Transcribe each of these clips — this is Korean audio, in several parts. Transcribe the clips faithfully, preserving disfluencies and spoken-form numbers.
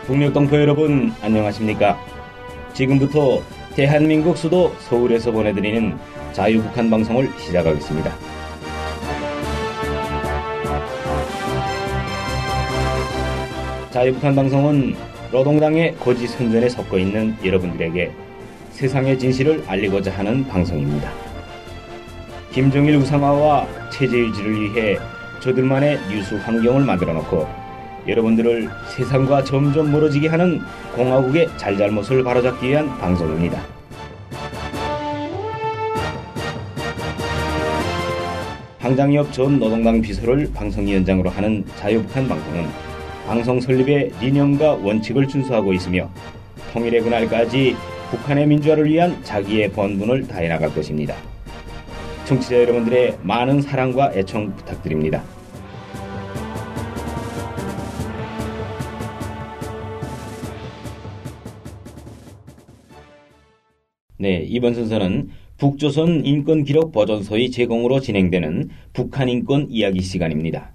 북녘동포 여러분 안녕하십니까? 지금부터 대한민국 수도 서울에서 보내드리는 자유북한 방송을 시작하겠습니다. 자유북한 방송은 노동당의 거짓 선전에 섞여 있는 여러분들에게 세상의 진실을 알리고자 하는 방송입니다. 김정일 우상화와 체제 유지를 위해 저들만의 뉴스 환경을 만들어 놓고 여러분들을 세상과 점점 멀어지게 하는 공화국의 잘잘못을 바로잡기 위한 방송입니다. 황장엽 전 노동당 비서를 방송위원장으로 하는 자유북한 방송은 방송 설립의理念과 원칙을 준수하고 있으며 통일의 그날까지 북한의 민주화를 위한 자기의 본분을 다해 나갈 것입니다. 청취자 여러분들의 많은 사랑과 애청 부탁드립니다. 네, 이번 순서는 북조선 인권기록보존소의 제공으로 진행되는 북한인권 이야기 시간입니다.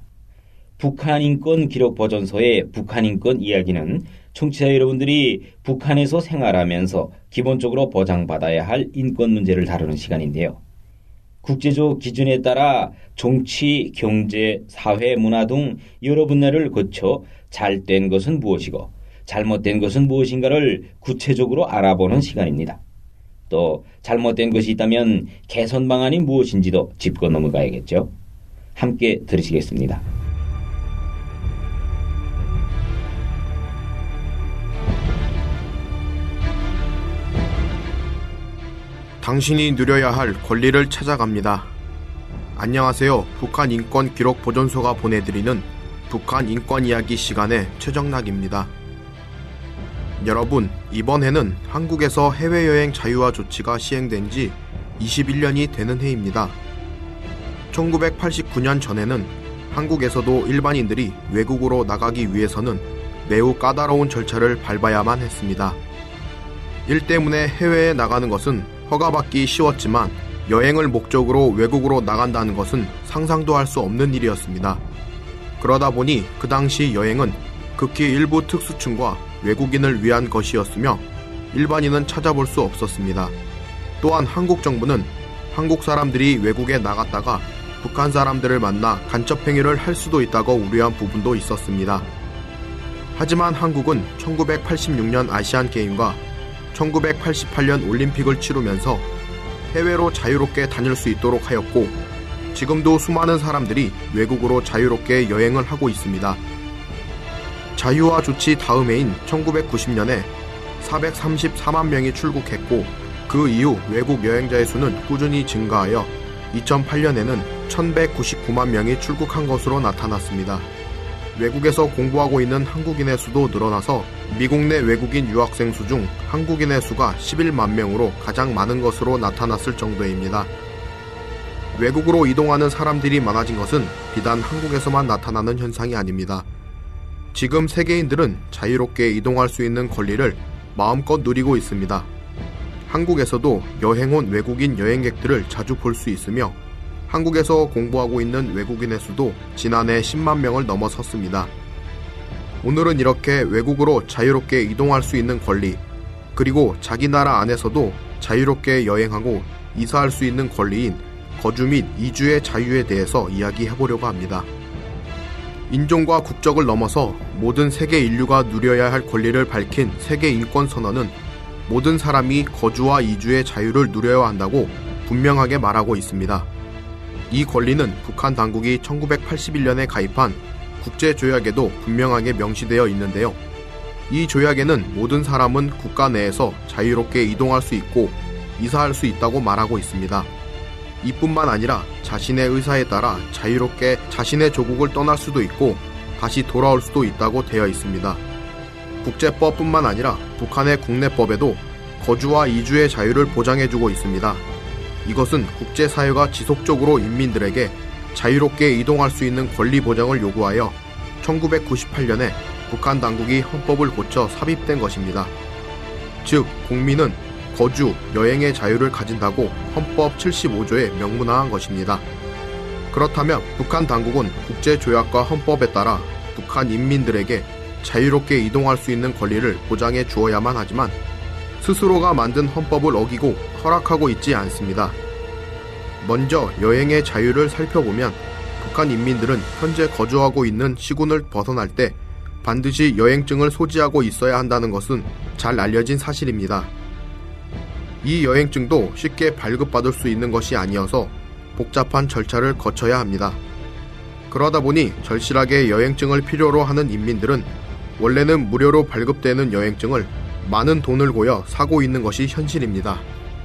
북한인권기록보존소의 북한인권 이야기는 청취자 여러분들이 북한에서 생활하면서 기본적으로 보장받아야 할 인권 문제를 다루는 시간인데요. 국제적 기준에 따라 정치, 경제, 사회, 문화 등 여러 분야를 거쳐 잘된 것은 무엇이고 잘못된 것은 무엇인가를 구체적으로 알아보는 시간입니다. 또 잘못된 것이 있다면 개선 방안이 무엇인지도 짚고 넘어가야겠죠. 함께 들으시겠습니다. 당신이 누려야 할 권리를 찾아갑니다. 안녕하세요. 북한인권기록보존소가 보내드리는 북한인권이야기 시간의 최정락입니다. 여러분, 이번 해는 한국에서 해외여행 자유화 조치가 시행된 지 이십일 년이 되는 해입니다. 천구백팔십구 년 전에는 한국에서도 일반인들이 외국으로 나가기 위해서는 매우 까다로운 절차를 밟아야만 했습니다. 일 때문에 해외에 나가는 것은 허가받기 쉬웠지만 여행을 목적으로 외국으로 나간다는 것은 상상도 할 수 없는 일이었습니다. 그러다 보니 그 당시 여행은 극히 일부 특수층과 외국인을 위한 것이었으며 일반인은 찾아볼 수 없었습니다. 또한 한국 정부는 한국 사람들이 외국에 나갔다가 북한 사람들을 만나 간첩행위를 할 수도 있다고 우려한 부분도 있었습니다. 하지만 한국은 천구백팔십육 년 아시안게임과 천구백팔십팔 년 올림픽을 치르면서 해외로 자유롭게 다닐 수 있도록 하였고 지금도 수많은 사람들이 외국으로 자유롭게 여행을 하고 있습니다. 자유화 조치 다음 해인 천구백구십 년에 사백삼십사만 명이 출국했고 그 이후 외국 여행자의 수는 꾸준히 증가하여 이천팔 년에는 천백구십구만 명이 출국한 것으로 나타났습니다. 외국에서 공부하고 있는 한국인의 수도 늘어나서 미국 내 외국인 유학생 수 중 한국인의 수가 십일만 명으로 가장 많은 것으로 나타났을 정도입니다. 외국으로 이동하는 사람들이 많아진 것은 비단 한국에서만 나타나는 현상이 아닙니다. 지금 세계인들은 자유롭게 이동할 수 있는 권리를 마음껏 누리고 있습니다. 한국에서도 여행 온 외국인 여행객들을 자주 볼 수 있으며 한국에서 공부하고 있는 외국인의 수도 지난해 십만 명을 넘어섰습니다. 오늘은 이렇게 외국으로 자유롭게 이동할 수 있는 권리, 그리고 자기 나라 안에서도 자유롭게 여행하고 이사할 수 있는 권리인 거주 및 이주의 자유에 대해서 이야기해보려고 합니다. 인종과 국적을 넘어서 모든 세계 인류가 누려야 할 권리를 밝힌 세계인권선언은 모든 사람이 거주와 이주의 자유를 누려야 한다고 분명하게 말하고 있습니다. 이 권리는 북한 당국이 천구백팔십일 년에 가입한 국제조약에도 분명하게 명시되어 있는데요. 이 조약에는 모든 사람은 국가 내에서 자유롭게 이동할 수 있고 이사할 수 있다고 말하고 있습니다. 이뿐만 아니라 자신의 의사에 따라 자유롭게 자신의 조국을 떠날 수도 있고 다시 돌아올 수도 있다고 되어 있습니다. 국제법뿐만 아니라 북한의 국내법에도 거주와 이주의 자유를 보장해주고 있습니다. 이것은 국제사회가 지속적으로 인민들에게 자유롭게 이동할 수 있는 권리 보장을 요구하여 천구백구십팔 년에 북한 당국이 헌법을 고쳐 삽입된 것입니다. 즉, 국민은 거주, 여행의 자유를 가진다고 헌법 칠십오 조에 명문화한 것입니다. 그렇다면 북한 당국은 국제조약과 헌법에 따라 북한 인민들에게 자유롭게 이동할 수 있는 권리를 보장해 주어야만 하지만 스스로가 만든 헌법을 어기고 허락하고 있지 않습니다. 먼저 여행의 자유를 살펴보면 북한 인민들은 현재 거주하고 있는 시군을 벗어날 때 반드시 여행증을 소지하고 있어야 한다는 것은 잘 알려진 사실입니다. 이 여행증도 쉽게 발급받을 수 있는 것이 아니어서 복잡한 절차를 거쳐야 합니다. 그러다 보니 절실하게 여행증을 필요로 하는 인민들은 원래는 무료로 발급되는 여행증을 많은 돈을 고여 사고 있는 것이 현실입니다.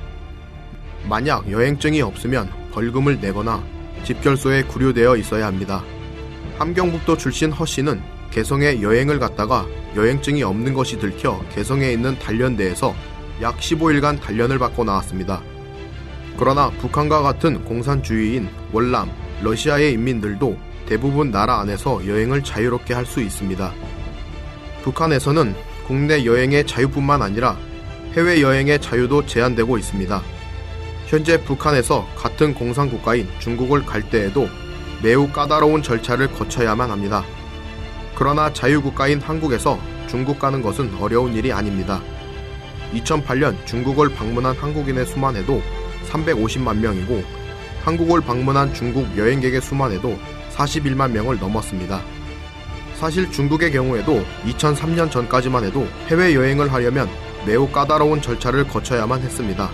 만약 여행증이 없으면 벌금을 내거나 집결소에 구류되어 있어야 합니다. 함경북도 출신 허 씨는 개성에 여행을 갔다가 여행증이 없는 것이 들켜 개성에 있는 단련대에서 약 십오 일간 단련을 받고 나왔습니다. 그러나 북한과 같은 공산주의인 월남, 러시아의 인민들도 대부분 나라 안에서 여행을 자유롭게 할 수 있습니다. 북한에서는 국내 여행의 자유뿐만 아니라 해외여행의 자유도 제한되고 있습니다. 현재 북한에서 같은 공산국가인 중국을 갈 때에도 매우 까다로운 절차를 거쳐야만 합니다. 그러나 자유국가인 한국에서 중국 가는 것은 어려운 일이 아닙니다. 이천팔 년 중국을 방문한 한국인의 수만 해도 삼백오십만 명이고 한국을 방문한 중국 여행객의 수만 해도 사십일만 명을 넘었습니다. 사실 중국의 경우에도 이천삼 년 전까지만 해도 해외여행을 하려면 매우 까다로운 절차를 거쳐야만 했습니다.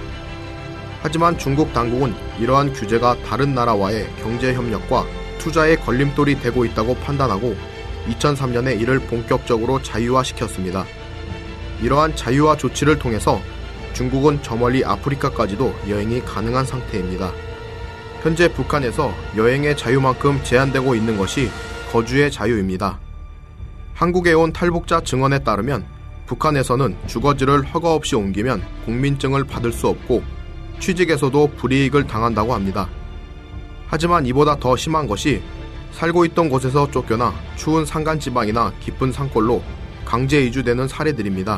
하지만 중국 당국은 이러한 규제가 다른 나라와의 경제협력과 투자의 걸림돌이 되고 있다고 판단하고 이천삼 년에 이를 본격적으로 자유화시켰습니다. 이러한 자유화 조치를 통해서 중국은 저 멀리 아프리카까지도 여행이 가능한 상태입니다. 현재 북한에서 여행의 자유만큼 제한되고 있는 것이 거주의 자유입니다. 한국에 온 탈북자 증언에 따르면 북한에서는 주거지를 허가 없이 옮기면 국민증을 받을 수 없고 취직에서도 불이익을 당한다고 합니다. 하지만 이보다 더 심한 것이 살고 있던 곳에서 쫓겨나 추운 산간지방이나 깊은 산골로 강제 이주되는 사례들입니다.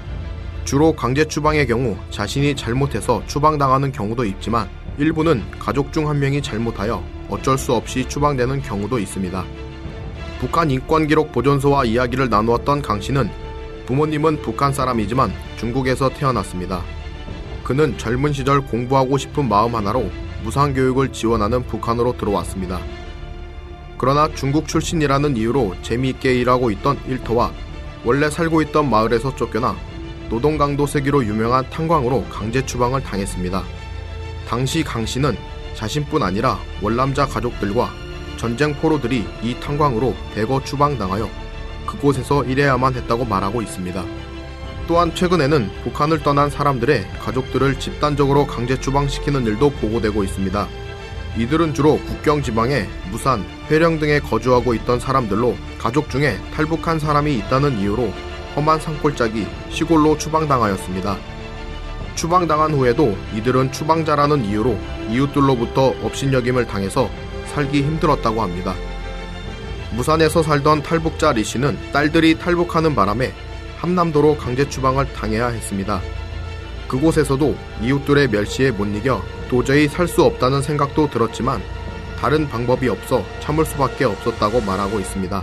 주로 강제 추방의 경우 자신이 잘못해서 추방당하는 경우도 있지만 일부는 가족 중 한 명이 잘못하여 어쩔 수 없이 추방되는 경우도 있습니다. 북한 인권기록보존소와 이야기를 나누었던 강 씨는 부모님은 북한 사람이지만 중국에서 태어났습니다. 그는 젊은 시절 공부하고 싶은 마음 하나로 무상교육을 지원하는 북한으로 들어왔습니다. 그러나 중국 출신이라는 이유로 재미있게 일하고 있던 일터와 원래 살고 있던 마을에서 쫓겨나 노동강도 세기로 유명한 탄광으로 강제 추방을 당했습니다. 당시 강 씨는 자신뿐 아니라 월남자 가족들과 전쟁 포로들이 이 탄광으로 대거 추방당하여 그곳에서 일해야만 했다고 말하고 있습니다. 또한 최근에는 북한을 떠난 사람들의 가족들을 집단적으로 강제 추방시키는 일도 보고되고 있습니다. 이들은 주로 국경 지방의 무산, 회령 등에 거주하고 있던 사람들로 가족 중에 탈북한 사람이 있다는 이유로 험한 산골짜기 시골로 추방당하였습니다. 추방당한 후에도 이들은 추방자라는 이유로 이웃들로부터 업신여김을 당해서 살기 힘들었다고 합니다. 무산에서 살던 탈북자 리 씨는 딸들이 탈북하는 바람에 함남도로 강제 추방을 당해야 했습니다. 그곳에서도 이웃들의 멸시에 못 이겨 도저히 살 수 없다는 생각도 들었지만 다른 방법이 없어 참을 수밖에 없었다고 말하고 있습니다.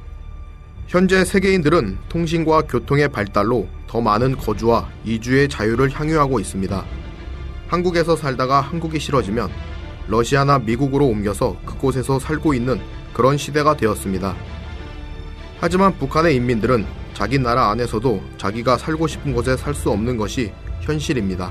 현재 세계인들은 통신과 교통의 발달로 더 많은 거주와 이주의 자유를 향유하고 있습니다. 한국에서 살다가 한국이 싫어지면 러시아나 미국으로 옮겨서 그곳에서 살고 있는 그런 시대가 되었습니다. 하지만 북한의 인민들은 자기 나라 안에서도 자기가 살고 싶은 곳에 살 수 없는 것이 현실입니다.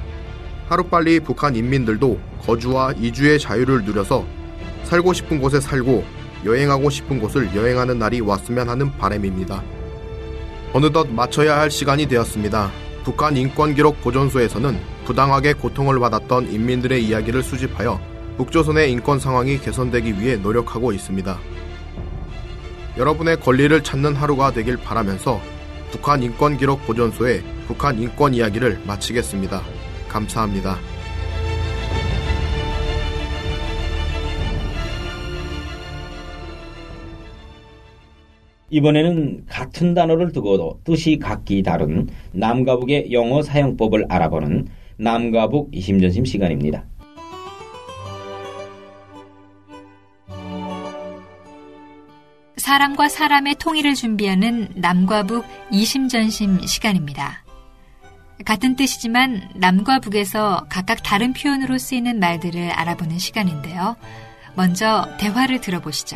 하루빨리 북한 인민들도 거주와 이주의 자유를 누려서 살고 싶은 곳에 살고 여행하고 싶은 곳을 여행하는 날이 왔으면 하는 바람입니다. 어느덧 마쳐야 할 시간이 되었습니다. 북한 인권기록보존소에서는 부당하게 고통을 받았던 인민들의 이야기를 수집하여 북조선의 인권 상황이 개선되기 위해 노력하고 있습니다. 여러분의 권리를 찾는 하루가 되길 바라면서 북한 인권기록보존소의 북한 인권 이야기를 마치겠습니다. 감사합니다. 이번에는 같은 단어를 두고도 뜻이 각기 다른 남과 북의 영어 사용법을 알아보는 남과 북 이심전심 시간입니다. 사람과 사람의 통일을 준비하는 남과 북 이심전심 시간입니다. 같은 뜻이지만 남과 북에서 각각 다른 표현으로 쓰이는 말들을 알아보는 시간인데요. 먼저 대화를 들어보시죠.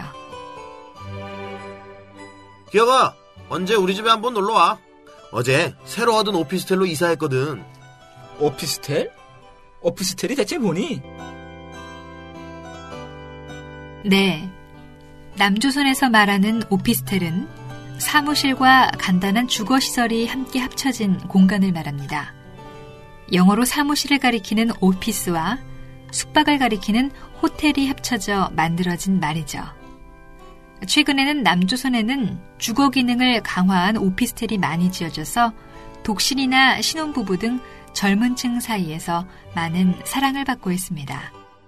기혁아, 언제 우리 집에 한번 놀러와. 어제 새로 얻은 오피스텔로 이사했거든. 오피스텔? 오피스텔이 대체 뭐니? 네, 남조선에서 말하는 오피스텔은 사무실과 간단한 주거시설이 함께 합쳐진 공간을 말합니다. 영어로 사무실을 가리키는 오피스와 숙박을 가리키는 호텔이 합쳐져 만들어진 말이죠. 최근에는 남조선에는 주거 기능을 강화한 오피스텔이 많이 지어져서 독신이나 신혼부부 등 젊은 층 사이에서 많은 사랑을 받고 있습니다.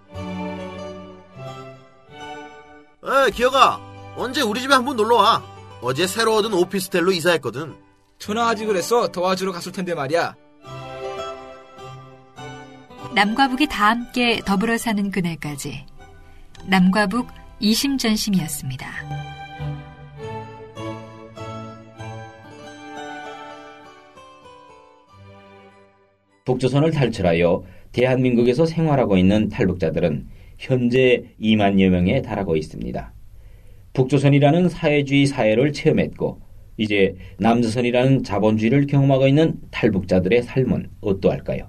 에, 기혁아, 언제 우리 집에 한번 놀러와. 어제 새로 얻은 오피스텔로 이사했거든. 전화하지 그랬어. 도와주러 갔을 텐데 말이야. 남과 북이 다 함께 더불어 사는 그날까지 남과 북 이심전심이었습니다. 북조선을 탈출하여 대한민국에서 생활하고 있는 탈북자들은 현재 이만여 명에 달하고 있습니다. 북조선이라는 사회주의 사회를 체험했고 이제 남조선이라는 자본주의를 경험하고 있는 탈북자들의 삶은 어떠할까요?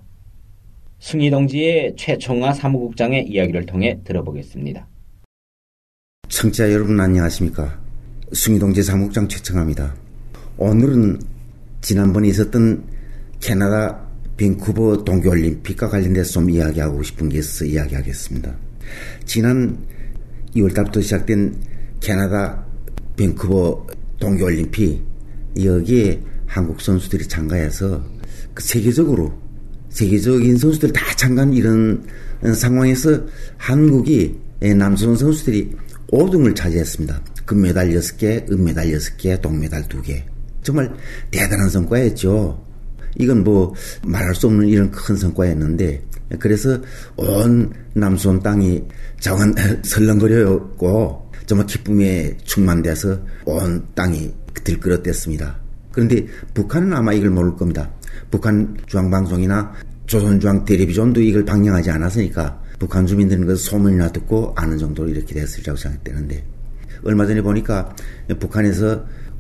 숭이동지의 최총화 사무국장의 이야기를 통해 들어보겠습니다. 청취자 여러분 안녕하십니까? 숭이동지 사무국장 최청화입니다. 오늘은 지난번에 있었던 캐나다 밴쿠버 동계올림픽과 관련돼서 좀 이야기하고 싶은 게 있어서 이야기하겠습니다. 지난 이월 달부터 시작된 캐나다 밴쿠버 동계올림픽, 여기에 한국 선수들이 참가해서 그 세계적으로 세계적인 선수들 다 참가한 이런 상황에서 한국이 남조선 선수들이 오 등을 차지했습니다. 금메달 여섯 개, 은메달 여섯 개, 동메달 두 개. 정말 대단한 성과였죠. 이건 뭐 말할 수 없는 이런 큰 성과였는데, 그래서 온 남조선 땅이 정말 설렁거렸고 정말 기쁨에 충만돼서 온 땅이 들끓었댔습니다. 그런데 북한은 아마 이걸 모를 겁니다. 북한 중앙방송이나 조선중앙 텔레비전도 이걸 방영하지 않았으니까 북한 주민들은 그 소문이나 듣고 아는 정도로 이렇게 됐으리라고 생각되는데, 얼마 전에 보니까 북한에서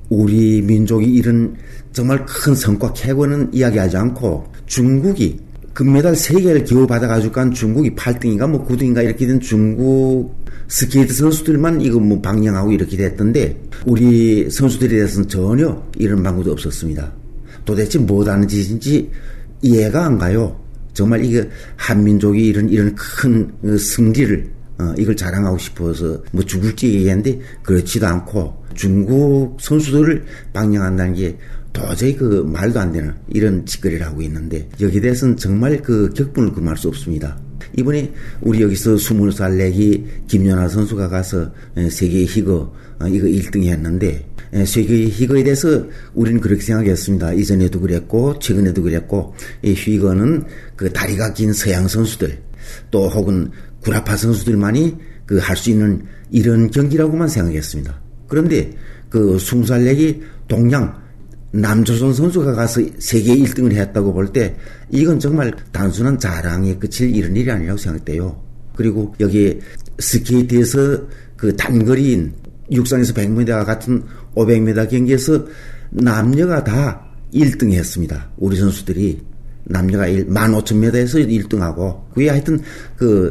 우리 민족이 이런 정말 큰 성과 쾌거는 이야기하지 않고 중국이 금메달 세 개를 겨우 받아가지고 간 중국이 팔 등인가 뭐 구 등인가 이렇게 된 중국 스케이트 선수들만 이거 뭐 방영하고 이렇게 됐던데, 우리 선수들에 대해서는 전혀 이런 방구도 없었습니다. 도대체 뭐 하는 짓인지 이해가 안 가요. 정말 이게 한민족이 이런 이런 큰 승리를 어, 이걸 자랑하고 싶어서 뭐 죽을지 얘기했는데 그렇지도 않고 중국 선수들을 방영한다는 게 도저히 그 말도 안 되는 이런 짓거리를 하고 있는데, 여기에 대해서는 정말 그 격분을 금할 수 없습니다. 이번에 우리 여기서 스물 살 내기 김연아 선수가 가서 세계 희거 이거 일 등 했는데, 세계 희거에 대해서 우리는 그렇게 생각했습니다. 이전에도 그랬고 최근에도 그랬고, 이 희거는 그 다리가 긴 서양 선수들 또 혹은 구라파 선수들만이 그 할 수 있는 이런 경기라고만 생각했습니다. 그런데 그 스무 살 내기 동양 남조선 선수가 가서 세계 일 등을 했다고 볼 때 이건 정말 단순한 자랑에 그칠 이런 일이 아니라고 생각돼요. 그리고 여기 스케이트에서 그 단거리인 육상에서 백 미터 같은 오백 미터 경기에서 남녀가 다 일 등 했습니다. 우리 선수들이 남녀가 만 오천 미터에서 일 등하고, 그게 하여튼 그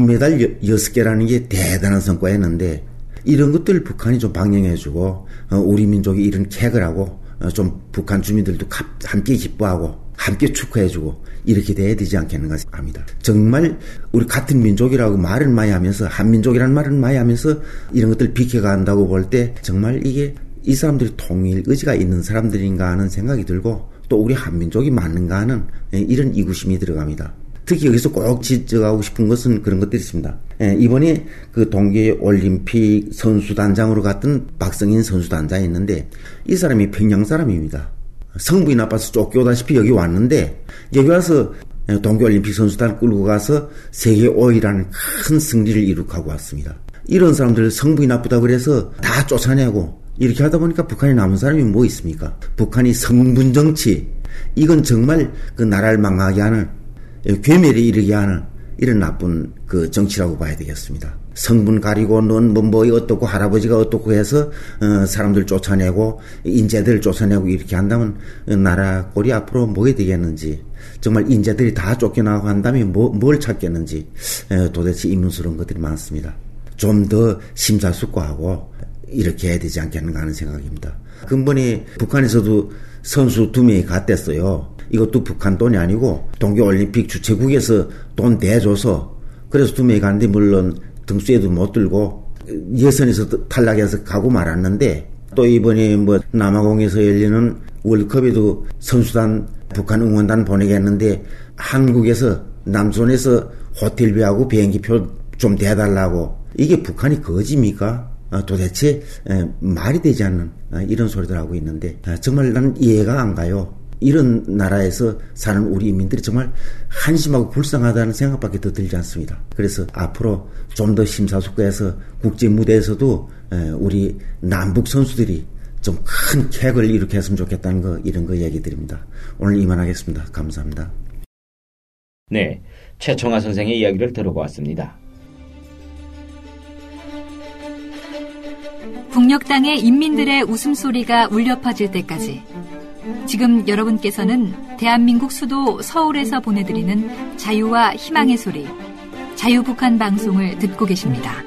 금메달 여섯 개라는 게 대단한 성과였는데, 이런 것들 북한이 좀 방영해주고 우리 민족이 이런 쾌거를 하고 좀 북한 주민들도 함께 기뻐하고 함께 축하해주고 이렇게 돼야 되지 않겠는가 합니다. 정말 우리 같은 민족이라고 말을 많이 하면서, 한민족이라는 말을 많이 하면서 이런 것들 비켜간다고 볼 때 정말 이게 이 사람들이 통일 의지가 있는 사람들인가 하는 생각이 들고, 또 우리 한민족이 맞는가 하는 이런 이구심이 들어갑니다. 특히 여기서 꼭 지적하고 싶은 것은 그런 것들이 있습니다. 이번에 그 동계올림픽 선수단장으로 갔던 박성인 선수단장이 있는데, 이 사람이 평양 사람입니다. 성분이 나빠서 쫓겨오다시피 여기 왔는데, 여기 와서 동계올림픽 선수단 끌고 가서 세계 오 위라는 큰 승리를 이룩하고 왔습니다. 이런 사람들 성분이 나쁘다고 그래서 다 쫓아내고 이렇게 하다 보니까 북한에 남은 사람이 뭐 있습니까? 북한이 성분 정치, 이건 정말 그 나라를 망하게 하는, 괴멸에 이르게 하는 이런 나쁜 그 정치라고 봐야 되겠습니다. 성분 가리고 넌 뭐 뭐 어떻고 할아버지가 어떻고 해서 어, 사람들 쫓아내고 인재들 쫓아내고 이렇게 한다면 나라 꼴이 앞으로 뭐가 되겠는지, 정말 인재들이 다 쫓겨나고 한다면 뭐, 뭘 찾겠는지 에, 도대체 의문스러운 것들이 많습니다. 좀 더 심사숙고하고 이렇게 해야 되지 않겠는가 하는 생각입니다. 근본에 북한에서도 선수 두 명이 갔댔어요. 이것도 북한 돈이 아니고 동계올림픽 주최국에서 돈 대줘서, 그래서 두 명이 갔는데 물론 등수에도 못 들고 예선에서 탈락해서 가고 말았는데, 또 이번에 뭐 남아공에서 열리는 월드컵에도 선수단 북한 응원단 보내겠는데 한국에서 남조선에서 호텔비하고 비행기표 좀 대달라고, 이게 북한이 거짓입니까? 어, 도대체 에, 말이 되지 않는 어, 이런 소리들 하고 있는데 어, 정말 난 이해가 안 가요. 이런 나라에서 사는 우리 인민들이 정말 한심하고 불쌍하다는 생각밖에 더 들지 않습니다. 그래서 앞으로 좀 더 심사숙고해서 국제 무대에서도 에, 우리 남북 선수들이 좀 큰 객을 일으켰으면 좋겠다는 거, 이런 거 얘기 드립니다. 오늘 이만하겠습니다. 감사합니다. 네, 최청아 선생의 이야기를 들어보았습니다. 북녘 땅의 인민들의 웃음소리가 울려 퍼질 때까지, 지금 여러분께서는 대한민국 수도 서울에서 보내드리는 자유와 희망의 소리, 자유북한 방송을 듣고 계십니다.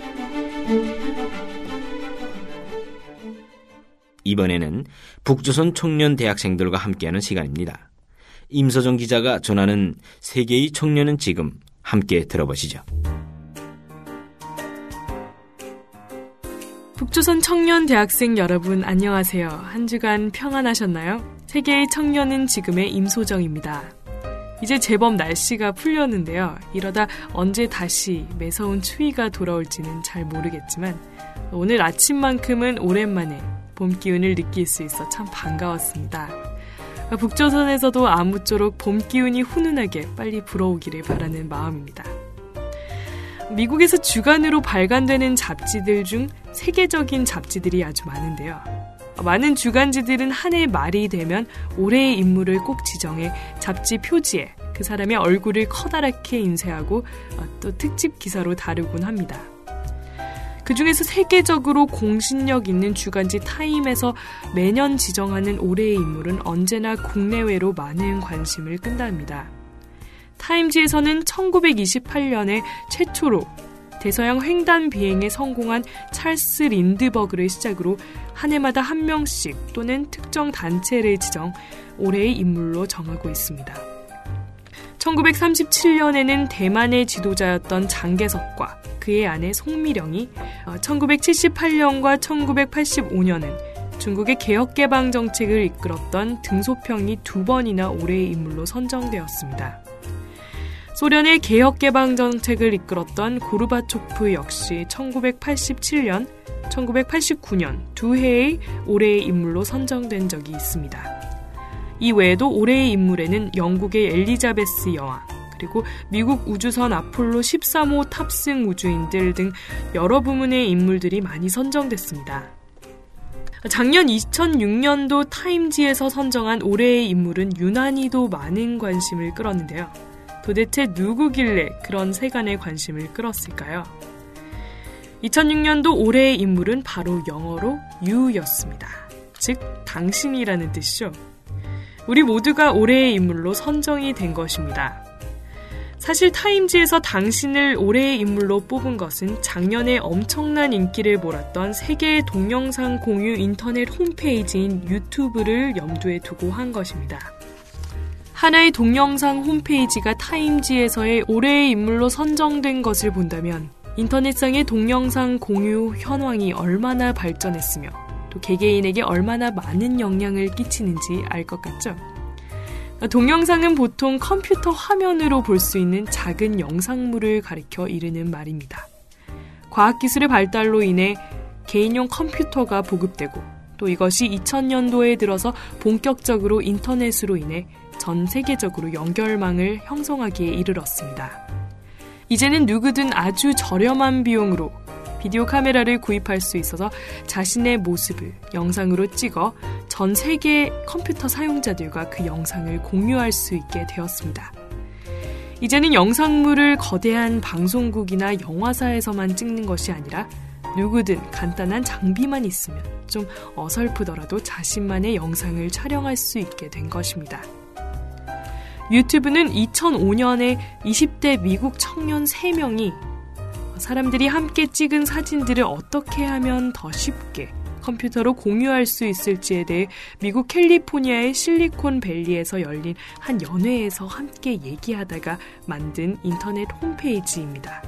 이번에는 북조선 청년 대학생들과 함께하는 시간입니다. 임서정 기자가 전하는 세계의 청년은 지금, 함께 들어보시죠. 북조선 청년 대학생 여러분 안녕하세요. 한 주간 평안하셨나요? 세계의 청년은 지금의 임소정입니다. 이제 제법 날씨가 풀렸는데요. 이러다 언제 다시 매서운 추위가 돌아올지는 잘 모르겠지만 오늘 아침만큼은 오랜만에 봄 기운을 느낄 수 있어 참 반가웠습니다. 북조선에서도 아무쪼록 봄 기운이 훈훈하게 빨리 불어오기를 바라는 마음입니다. 미국에서 주간으로 발간되는 잡지들 중 세계적인 잡지들이 아주 많은데요. 많은 주간지들은 한 해 말이 되면 올해의 인물을 꼭 지정해 잡지 표지에 그 사람의 얼굴을 커다랗게 인쇄하고 또 특집 기사로 다루곤 합니다. 그 중에서 세계적으로 공신력 있는 주간지 타임에서 매년 지정하는 올해의 인물은 언제나 국내외로 많은 관심을 끈답니다. 타임지에서는 천구백이십팔 년에 최초로 대서양 횡단 비행에 성공한 찰스 린드버그를 시작으로 한 해마다 한 명씩 또는 특정 단체를 지정 올해의 인물로 정하고 있습니다. 천구백삼십칠 년에는 대만의 지도자였던 장개석과 그의 아내 송미령이, 천구백칠십팔 년과 천구백팔십오 년은 중국의 개혁개방 정책을 이끌었던 등소평이 두 번이나 올해의 인물로 선정되었습니다. 소련의 개혁개방 정책을 이끌었던 고르바초프 역시 천구백팔십칠 년, 천구백팔십구 년 두 해의 올해의 인물로 선정된 적이 있습니다. 이 외에도 올해의 인물에는 영국의 엘리자베스 여왕, 그리고 미국 우주선 아폴로 십삼 호 탑승 우주인들 등 여러 부문의 인물들이 많이 선정됐습니다. 작년 이천육 년도 타임지에서 선정한 올해의 인물은 유난히도 많은 관심을 끌었는데요. 도대체 누구길래 그런 세간의 관심을 끌었을까요? 이천육 년도 올해의 인물은 바로 영어로 you였습니다. 즉, 당신이라는 뜻이죠. 우리 모두가 올해의 인물로 선정이 된 것입니다. 사실 타임지에서 당신을 올해의 인물로 뽑은 것은 작년에 엄청난 인기를 몰았던 세계 동영상 공유 인터넷 홈페이지인 유튜브를 염두에 두고 한 것입니다. 하나의 동영상 홈페이지가 타임지에서의 올해의 인물로 선정된 것을 본다면 인터넷상의 동영상 공유 현황이 얼마나 발전했으며 또 개개인에게 얼마나 많은 영향을 끼치는지 알 것 같죠? 동영상은 보통 컴퓨터 화면으로 볼 수 있는 작은 영상물을 가리켜 이르는 말입니다. 과학기술의 발달로 인해 개인용 컴퓨터가 보급되고 또 이것이 이천 년도에 들어서 본격적으로 인터넷으로 인해 전 세계적으로 연결망을 형성하기에 이르렀습니다. 이제는 누구든 아주 저렴한 비용으로 비디오 카메라를 구입할 수 있어서 자신의 모습을 영상으로 찍어 전 세계 컴퓨터 사용자들과 그 영상을 공유할 수 있게 되었습니다. 이제는 영상물을 거대한 방송국이나 영화사에서만 찍는 것이 아니라 누구든 간단한 장비만 있으면 좀 어설프더라도 자신만의 영상을 촬영할 수 있게 된 것입니다. 유튜브는 이천오 년에 이십 대 미국 청년 세 명이 사람들이 함께 찍은 사진들을 어떻게 하면 더 쉽게 컴퓨터로 공유할 수 있을지에 대해 미국 캘리포니아의 실리콘밸리에서 열린 한 연회에서 함께 얘기하다가 만든 인터넷 홈페이지입니다.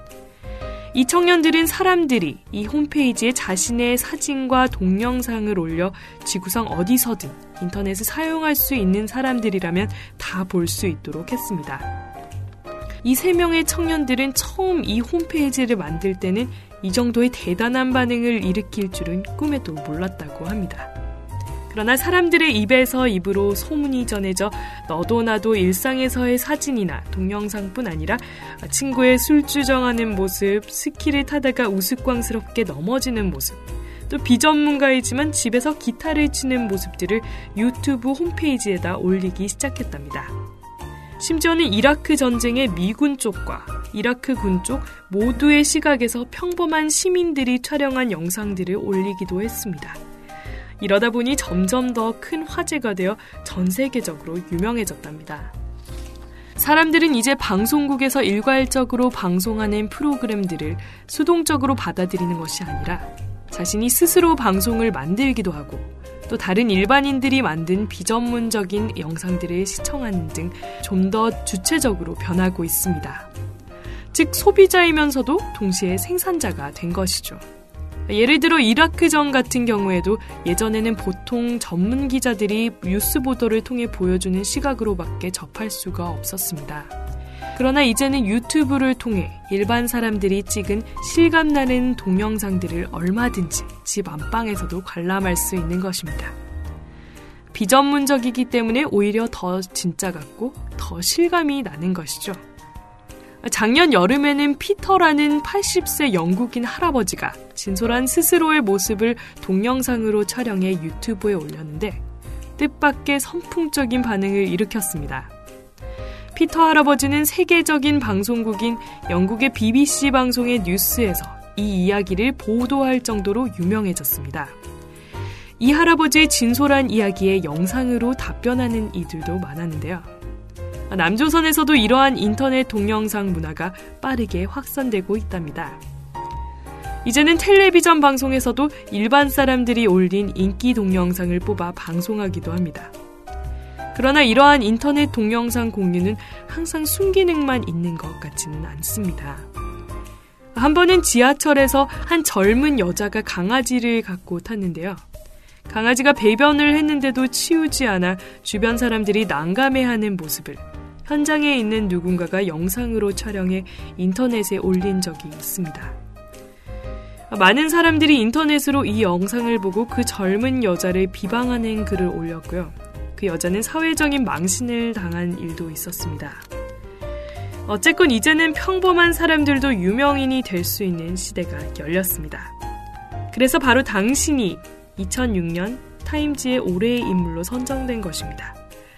이 청년들은 사람들이 이 홈페이지에 자신의 사진과 동영상을 올려 지구상 어디서든 인터넷을 사용할 수 있는 사람들이라면 다 볼 수 있도록 했습니다. 이 세 명의 청년들은 처음 이 홈페이지를 만들 때는 이 정도의 대단한 반응을 일으킬 줄은 꿈에도 몰랐다고 합니다. 그러나 사람들의 입에서 입으로 소문이 전해져 너도 나도 일상에서의 사진이나 동영상뿐 아니라 친구의 술주정하는 모습, 스키를 타다가 우스꽝스럽게 넘어지는 모습, 또 비전문가이지만 집에서 기타를 치는 모습들을 유튜브 홈페이지에다 올리기 시작했답니다. 심지어는 이라크 전쟁의 미군 쪽과 이라크 군 쪽 모두의 시각에서 평범한 시민들이 촬영한 영상들을 올리기도 했습니다. 이러다 보니 점점 더 큰 화제가 되어 전 세계적으로 유명해졌답니다. 사람들은 이제 방송국에서 일괄적으로 방송하는 프로그램들을 수동적으로 받아들이는 것이 아니라 자신이 스스로 방송을 만들기도 하고 또 다른 일반인들이 만든 비전문적인 영상들을 시청하는 등 좀 더 주체적으로 변하고 있습니다. 즉 소비자이면서도 동시에 생산자가 된 것이죠. 예를 들어 이라크전 같은 경우에도 예전에는 보통 전문 기자들이 뉴스 보도를 통해 보여주는 시각으로밖에 접할 수가 없었습니다. 그러나 이제는 유튜브를 통해 일반 사람들이 찍은 실감나는 동영상들을 얼마든지 집 안방에서도 관람할 수 있는 것입니다. 비전문적이기 때문에 오히려 더 진짜 같고 더 실감이 나는 것이죠. 작년 여름에는 피터라는 팔십 세 영국인 할아버지가 진솔한 스스로의 모습을 동영상으로 촬영해 유튜브에 올렸는데 뜻밖의 선풍적인 반응을 일으켰습니다. 피터 할아버지는 세계적인 방송국인 영국의 비비씨 방송의 뉴스에서 이 이야기를 보도할 정도로 유명해졌습니다. 이 할아버지의 진솔한 이야기에 영상으로 답변하는 이들도 많았는데요. 남조선에서도 이러한 인터넷 동영상 문화가 빠르게 확산되고 있답니다. 이제는 텔레비전 방송에서도 일반 사람들이 올린 인기 동영상을 뽑아 방송하기도 합니다. 그러나 이러한 인터넷 동영상 공유는 항상 순기능만 있는 것 같지는 않습니다. 한 번은 지하철에서 한 젊은 여자가 강아지를 갖고 탔는데요. 강아지가 배변을 했는데도 치우지 않아 주변 사람들이 난감해하는 모습을 현장에 있는 누군가가 영상으로 촬영해 인터넷에 올린 적이 있습니다. 많은 사람들이 인터넷으로 이 영상을 보고 그 젊은 여자를 비방하는 글을 올렸고요. 그 여자는 사회적인 망신을 당한 일도 있었습니다. 어쨌건 이제는 평범한 사람들도 유명인이 될 수 있는 시대가 열렸습니다. 그래서 바로 당신이 이천육 년 타임지의 올해의 인물로 선정된 것입니다.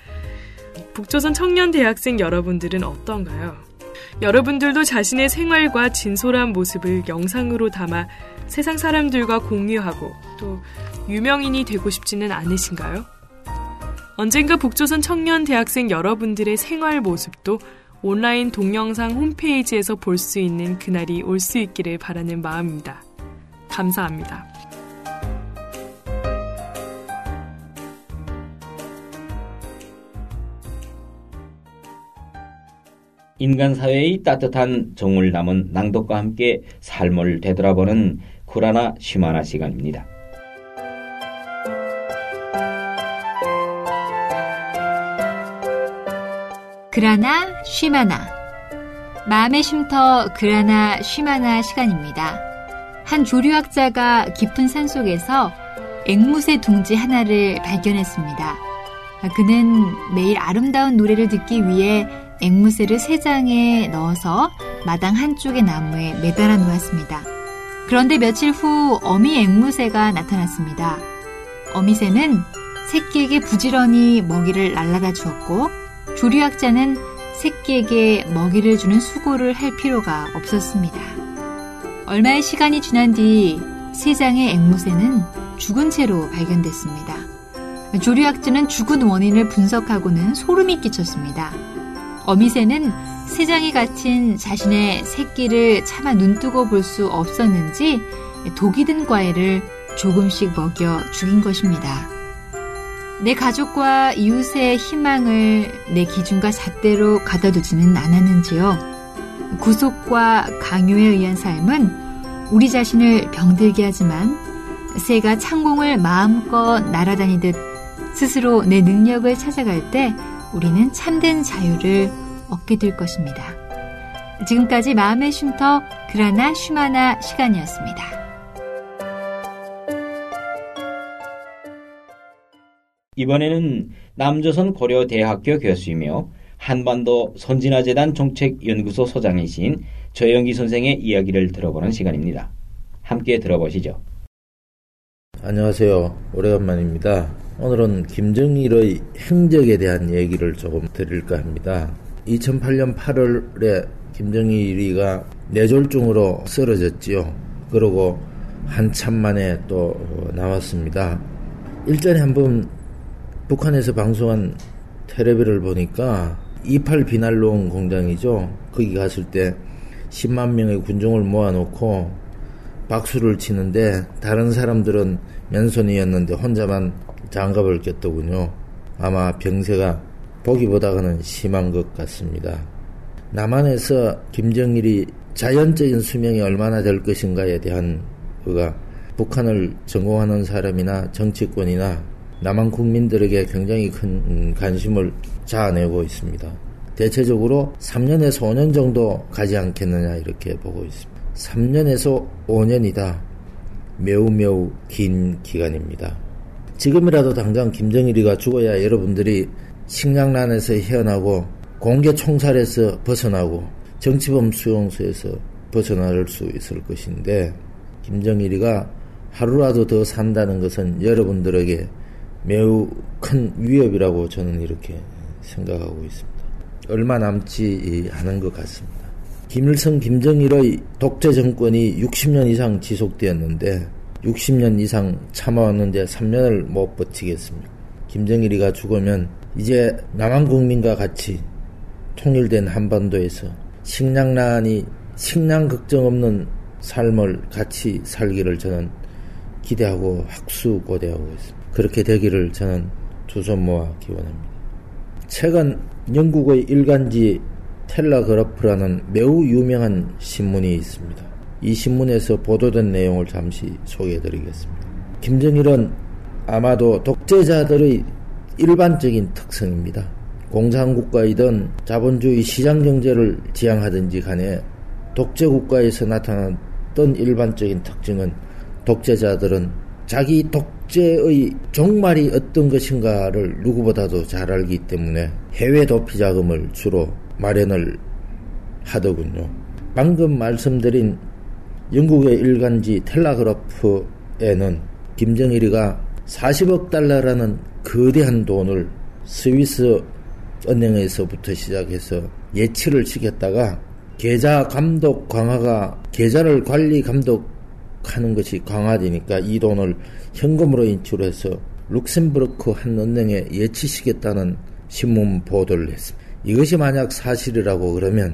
북조선 청년 대학생 여러분들은 어떤가요? 여러분들도 자신의 생활과 진솔한 모습을 영상으로 담아 세상 사람들과 공유하고 또 유명인이 되고 싶지는 않으신가요? 언젠가 북조선 청년 대학생 여러분들의 생활 모습도 온라인 동영상 홈페이지에서 볼 수 있는 그날이 올 수 있기를 바라는 마음입니다. 감사합니다. 인간 사회의 따뜻한 정을 담은 낭독과 함께 삶을 되돌아보는 쿠라나 쉬마나 시간입니다. 그라나 쉬마나 마음의 쉼터 그라나 쉬마나 시간입니다. 한 조류학자가 깊은 산속에서 앵무새 둥지 하나를 발견했습니다. 그는 매일 아름다운 노래를 듣기 위해 앵무새를 세 장에 넣어서 마당 한쪽의 나무에 매달아 놓았습니다. 그런데 며칠 후 어미 앵무새가 나타났습니다. 어미새는 새끼에게 부지런히 먹이를 날라다 주었고 조류학자는 새끼에게 먹이를 주는 수고를 할 필요가 없었습니다. 얼마의 시간이 지난 뒤 세 장의 앵무새는 죽은 채로 발견됐습니다. 조류학자는 죽은 원인을 분석하고는 소름이 끼쳤습니다. 어미새는 세 장이 갇힌 자신의 새끼를 차마 눈뜨고 볼 수 없었는지 독이 든 과일을 조금씩 먹여 죽인 것입니다. 내 가족과 이웃의 희망을 내 기준과 잣대로 가둬두지는 않았는지요. 구속과 강요에 의한 삶은 우리 자신을 병들게 하지만 새가 창공을 마음껏 날아다니듯 스스로 내 능력을 찾아갈 때 우리는 참된 자유를 얻게 될 것입니다. 지금까지 마음의 쉼터 그라나 슈마나 시간이었습니다. 이번에는 남조선 고려대학교 교수이며 한반도 선진화재단 정책연구소 소장이신 조영기 선생의 이야기를 들어보는 시간입니다. 함께 들어보시죠. 안녕하세요. 오래간만입니다. 오늘은 김정일의 행적에 대한 얘기를 조금 드릴까 합니다. 이천팔 년 팔월에 김정일이가 뇌졸중으로 쓰러졌지요. 그러고 한참 만에 또 나왔습니다. 일전에 한번 북한에서 방송한 텔레비를 보니까 이팔 비난론 공장이죠. 거기 갔을 때 십만 명의 군중을 모아놓고 박수를 치는데 다른 사람들은 맨손이었는데 혼자만 장갑을 꼈더군요. 아마 병세가 보기보다는 심한 것 같습니다. 남한에서 김정일이 자연적인 수명이 얼마나 될 것인가에 대한 그가 북한을 전공하는 사람이나 정치권이나 남한 국민들에게 굉장히 큰 관심을 자아내고 있습니다. 대체적으로 삼 년에서 오 년 정도 가지 않겠느냐 이렇게 보고 있습니다. 삼 년에서 오 년이다. 매우 매우 긴 기간입니다. 지금이라도 당장 김정일이가 죽어야 여러분들이 식량난에서 헤어나고 공개 총살에서 벗어나고 정치범 수용소에서 벗어날 수 있을 것인데 김정일이가 하루라도 더 산다는 것은 여러분들에게 매우 큰 위협이라고 저는 이렇게 생각하고 있습니다. 얼마 남지 않은 것 같습니다. 김일성, 김정일의 독재 정권이 육십 년 이상 지속되었는데 육십 년 이상 참아왔는데 삼 년을 못 버티겠습니다. 김정일이가 죽으면 이제 남한 국민과 같이 통일된 한반도에서 식량난이 식량 걱정 없는 삶을 같이 살기를 저는 기대하고 학수고대하고 있습니다. 그렇게 되기를 저는 두 손 모아 기원합니다. 최근 영국의 일간지 텔레그래프라는 매우 유명한 신문이 있습니다. 이 신문에서 보도된 내용을 잠시 소개해드리겠습니다. 김정일은 아마도 독재자들의 일반적인 특성입니다. 공산국가이든 자본주의 시장경제를 지향하든지 간에 독재국가에서 나타났던 일반적인 특징은 독재자들은 자기 독재의 종말이 어떤 것인가를 누구보다도 잘 알기 때문에 해외 도피 자금을 주로 마련을 하더군요. 방금 말씀드린 영국의 일간지 텔레그래프에는 김정일이가 사십억 달러라는 거대한 돈을 스위스 은행에서부터 시작해서 예치를 시켰다가 계좌 감독 강화가 계좌를 관리 감독하는 것이 강화되니까 이 돈을 현금으로 인출해서 룩셈부르크 한 은행에 예치시켰다는 신문 보도를 했습니다. 이것이 만약 사실이라고 그러면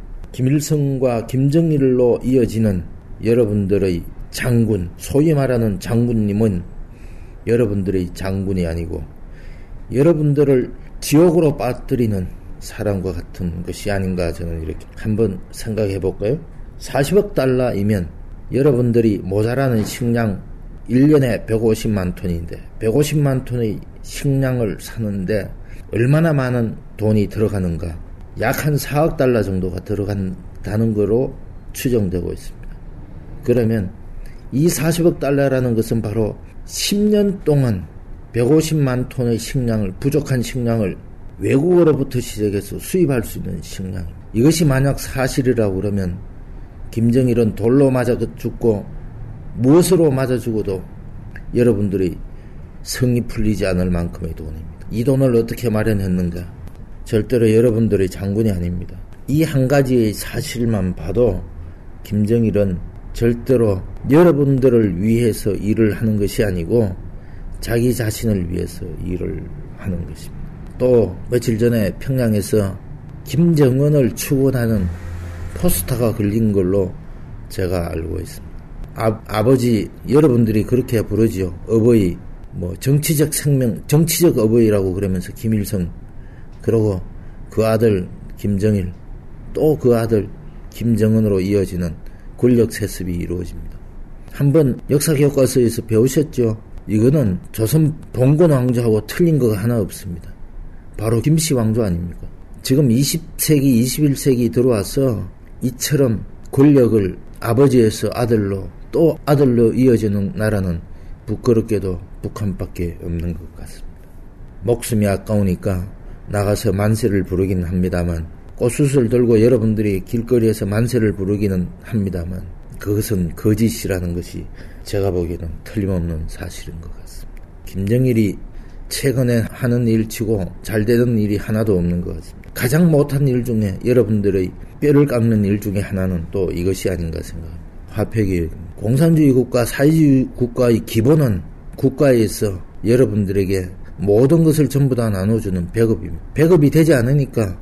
김일성과 김정일로 이어지는 여러분들의 장군, 소위 말하는 장군님은 여러분들의 장군이 아니고 여러분들을 지옥으로 빠뜨리는 사람과 같은 것이 아닌가 저는 이렇게 한번 생각해 볼까요? 사십억 달러이면 여러분들이 모자라는 식량 일 년에 백오십만 톤인데 백오십만 톤의 식량을 사는데 얼마나 많은 돈이 들어가는가? 약 한 사억 달러 정도가 들어간다는 거로 추정되고 있습니다. 그러면 이 사십억 달러라는 것은 바로 십 년 동안 백오십만 톤의 식량을, 부족한 식량을 외국으로부터 시작해서 수입할 수 있는 식량. 이것이 만약 사실이라고 그러면 김정일은 돌로 맞아 죽고 무엇으로 맞아 죽어도 여러분들이 성이 풀리지 않을 만큼의 돈입니다. 이 돈을 어떻게 마련했는가? 절대로 여러분들의 장군이 아닙니다. 이 한 가지의 사실만 봐도 김정일은 절대로 여러분들을 위해서 일을 하는 것이 아니고 자기 자신을 위해서 일을 하는 것입니다. 또 며칠 전에 평양에서 김정은을 축원하는 포스터가 걸린 걸로 제가 알고 있습니다. 아, 아버지 여러분들이 그렇게 부르지요. 어버이 뭐 정치적 생명 정치적 어버이라고 그러면서 김일성 그러고 그 아들 김정일 또 그 아들 김정은으로 이어지는 권력 세습이 이루어집니다. 한번 역사교과서에서 배우셨죠? 이거는 조선 봉건 왕조하고 틀린 거가 하나 없습니다. 바로 김씨 왕조 아닙니까? 지금 이십 세기 이십일 세기 들어와서 이처럼 권력을 아버지에서 아들로 또 아들로 이어지는 나라는 부끄럽게도 북한밖에 없는 것 같습니다. 목숨이 아까우니까 나가서 만세를 부르긴 합니다만 꽃수술 들고 여러분들이 길거리에서 만세를 부르기는 합니다만 그것은 거짓이라는 것이 제가 보기에는 틀림없는 사실인 것 같습니다. 김정일이 최근에 하는 일치고 잘 되던 일이 하나도 없는 것 같습니다. 가장 못한 일 중에 여러분들의 뼈를 깎는 일 중에 하나는 또 이것이 아닌가 생각합니다. 화폐개혁. 공산주의 국가, 사회주의 국가의 기본은 국가에서 여러분들에게 모든 것을 전부 다 나눠주는 배급입니다. 배급이 되지 않으니까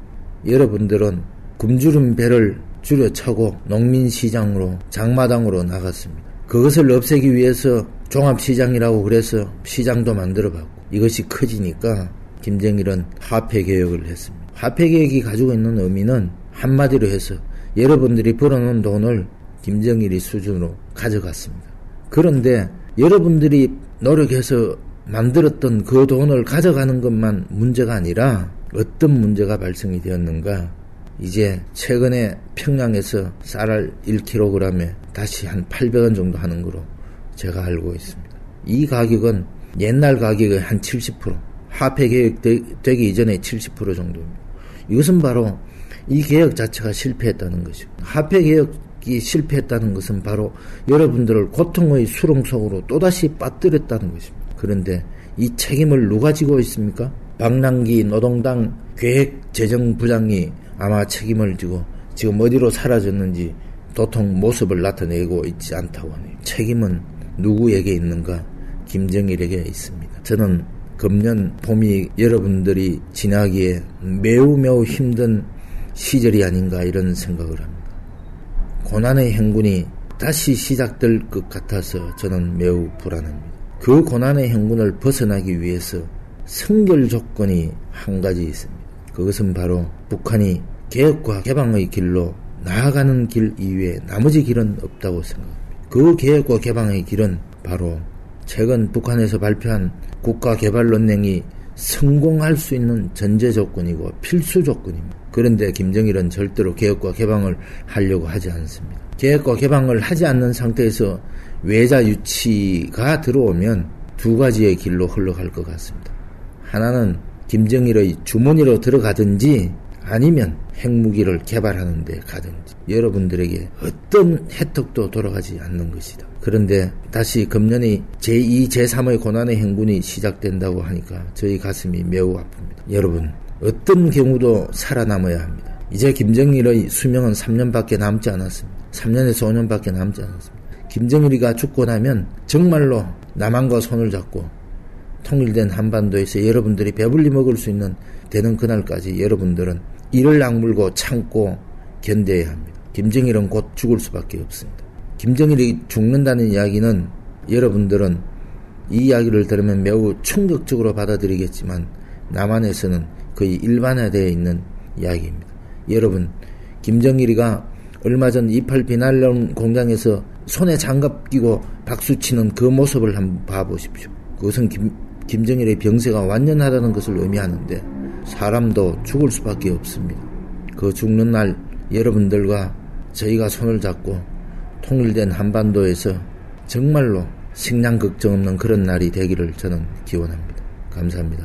여러분들은 굶주린 배를 줄여차고 농민시장으로 장마당으로 나갔습니다. 그것을 없애기 위해서 종합시장이라고 그래서 시장도 만들어봤고 이것이 커지니까 김정일은 화폐개혁을 했습니다. 화폐개혁이 가지고 있는 의미는 한마디로 해서 여러분들이 벌어놓은 돈을 김정일이 수준으로 가져갔습니다. 그런데 여러분들이 노력해서 만들었던 그 돈을 가져가는 것만 문제가 아니라 어떤 문제가 발생이 되었는가? 이제 최근에 평양에서 쌀알 일 킬로그램에 다시 한 팔백 원 정도 하는 거로 제가 알고 있습니다. 이 가격은 옛날 가격의 한 칠십 퍼센트, 화폐 개혁 되기 이전에 칠십 퍼센트 정도입니다. 이것은 바로 이 개혁 자체가 실패했다는 것이죠. 화폐 개혁이 실패했다는 것은 바로 여러분들을 고통의 수렁 속으로 또다시 빠뜨렸다는 것입니다. 그런데 이 책임을 누가 지고 있습니까? 박남기 노동당 계획재정부장이 아마 책임을 지고 지금 어디로 사라졌는지 도통 모습을 나타내고 있지 않다고 하네요. 책임은 누구에게 있는가? 김정일에게 있습니다. 저는 금년 봄이 여러분들이 지나기에 매우 매우 힘든 시절이 아닌가 이런 생각을 합니다. 고난의 행군이 다시 시작될 것 같아서 저는 매우 불안합니다. 그 고난의 행군을 벗어나기 위해서 선결 조건이 한 가지 있습니다. 그것은 바로 북한이 개혁과 개방의 길로 나아가는 길 이외에 나머지 길은 없다고 생각합니다. 그 개혁과 개방의 길은 바로 최근 북한에서 발표한 국가개발론령이 성공할 수 있는 전제 조건이고 필수 조건입니다. 그런데 김정일은 절대로 개혁과 개방을 하려고 하지 않습니다. 개혁과 개방을 하지 않는 상태에서 외자 유치가 들어오면 두 가지의 길로 흘러갈 것 같습니다. 하나는 김정일의 주머니로 들어가든지 아니면 핵무기를 개발하는 데 가든지 여러분들에게 어떤 혜택도 돌아가지 않는 것이다. 그런데 다시 금년이 제이, 제삼의 고난의 행군이 시작된다고 하니까 저희 가슴이 매우 아픕니다. 여러분, 어떤 경우도 살아남아야 합니다. 이제 김정일의 수명은 삼 년밖에 남지 않았습니다. 삼 년에서 오 년밖에 남지 않았습니다. 김정일이가 죽고 나면 정말로 남한과 손을 잡고 통일된 한반도에서 여러분들이 배불리 먹을 수 있는 되는 그날까지 여러분들은 이를 악물고 참고 견뎌야 합니다. 김정일은 곧 죽을 수밖에 없습니다. 김정일이 죽는다는 이야기는 여러분들은 이 이야기를 들으면 매우 충격적으로 받아들이겠지만 남한에서는 거의 일반화되어 있는 이야기입니다. 여러분, 김정일이가 얼마 전 이팔 비날론 공장에서 손에 장갑 끼고 박수치는 그 모습을 한번 봐보십시오. 그것은 김, 김정일의 병세가 완연하다는 것을 의미하는데 사람도 죽을 수밖에 없습니다. 그 죽는 날 여러분들과 저희가 손을 잡고 통일된 한반도에서 정말로 식량 걱정 없는 그런 날이 되기를 저는 기원합니다. 감사합니다.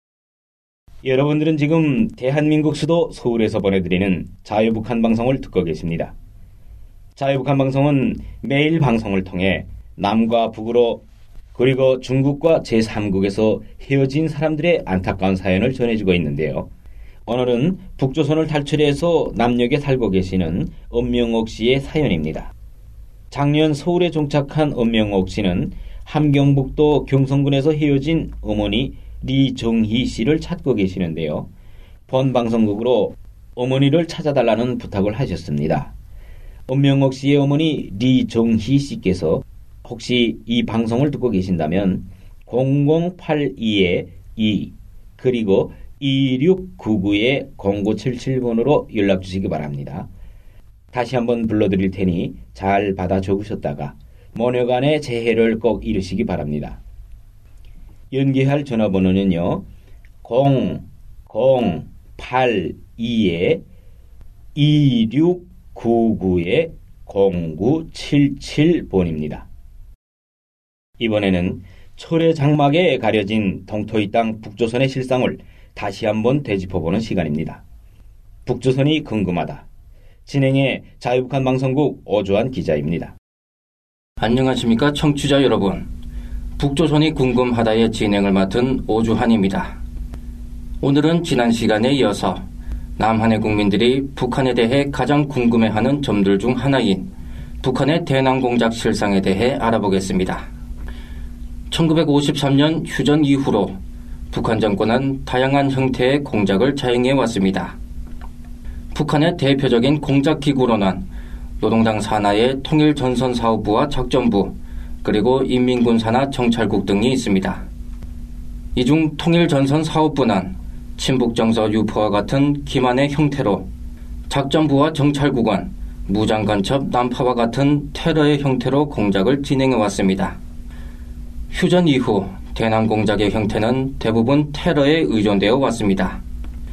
여러분들은 지금 대한민국 수도 서울에서 보내드리는 자유북한 방송을 듣고 계십니다. 자유북한 방송은 매일 방송을 통해 남과 북으로 그리고 중국과 제삼국에서 헤어진 사람들의 안타까운 사연을 전해주고 있는데요. 오늘은 북조선을 탈출해서 남녘에 살고 계시는 엄명옥 씨의 사연입니다. 작년 서울에 정착한 엄명옥 씨는 함경북도 경성군에서 헤어진 어머니 리정희 씨를 찾고 계시는데요. 본 방송국으로 어머니를 찾아달라는 부탁을 하셨습니다. 엄명옥 씨의 어머니 리정희 씨께서 혹시 이 방송을 듣고 계신다면 공공팔이 이 그리고 이육구구 공구칠칠 번으로 연락 주시기 바랍니다. 다시 한번 불러드릴 테니 잘 받아 적으셨다가 모녀간의 재해를 꼭 이루시기 바랍니다. 연계할 전화번호는요. 공공팔이 이육구구 공구칠칠 번입니다. 이번에는 철의 장막에 가려진 동토의 땅 북조선의 실상을 다시 한번 되짚어보는 시간입니다. 북조선이 궁금하다. 진행의 자유북한 방송국 오주환 기자입니다. 안녕하십니까 청취자 여러분. 북조선이 궁금하다의 진행을 맡은 오주환입니다. 오늘은 지난 시간에 이어서 남한의 국민들이 북한에 대해 가장 궁금해하는 점들 중 하나인 북한의 대남공작 실상에 대해 알아보겠습니다. 천구백오십삼 년 휴전 이후로 북한 정권은 다양한 형태의 공작을 자행해왔습니다. 북한의 대표적인 공작기구로는 노동당 산하의 통일전선사업부와 작전부, 그리고 인민군산하 정찰국 등이 있습니다. 이 중 통일전선사업부는 친북정서 유포와 같은 기만의 형태로, 작전부와 정찰국은 무장간첩 난파와 같은 테러의 형태로 공작을 진행해왔습니다. 휴전 이후 대남공작의 형태는 대부분 테러에 의존되어 왔습니다.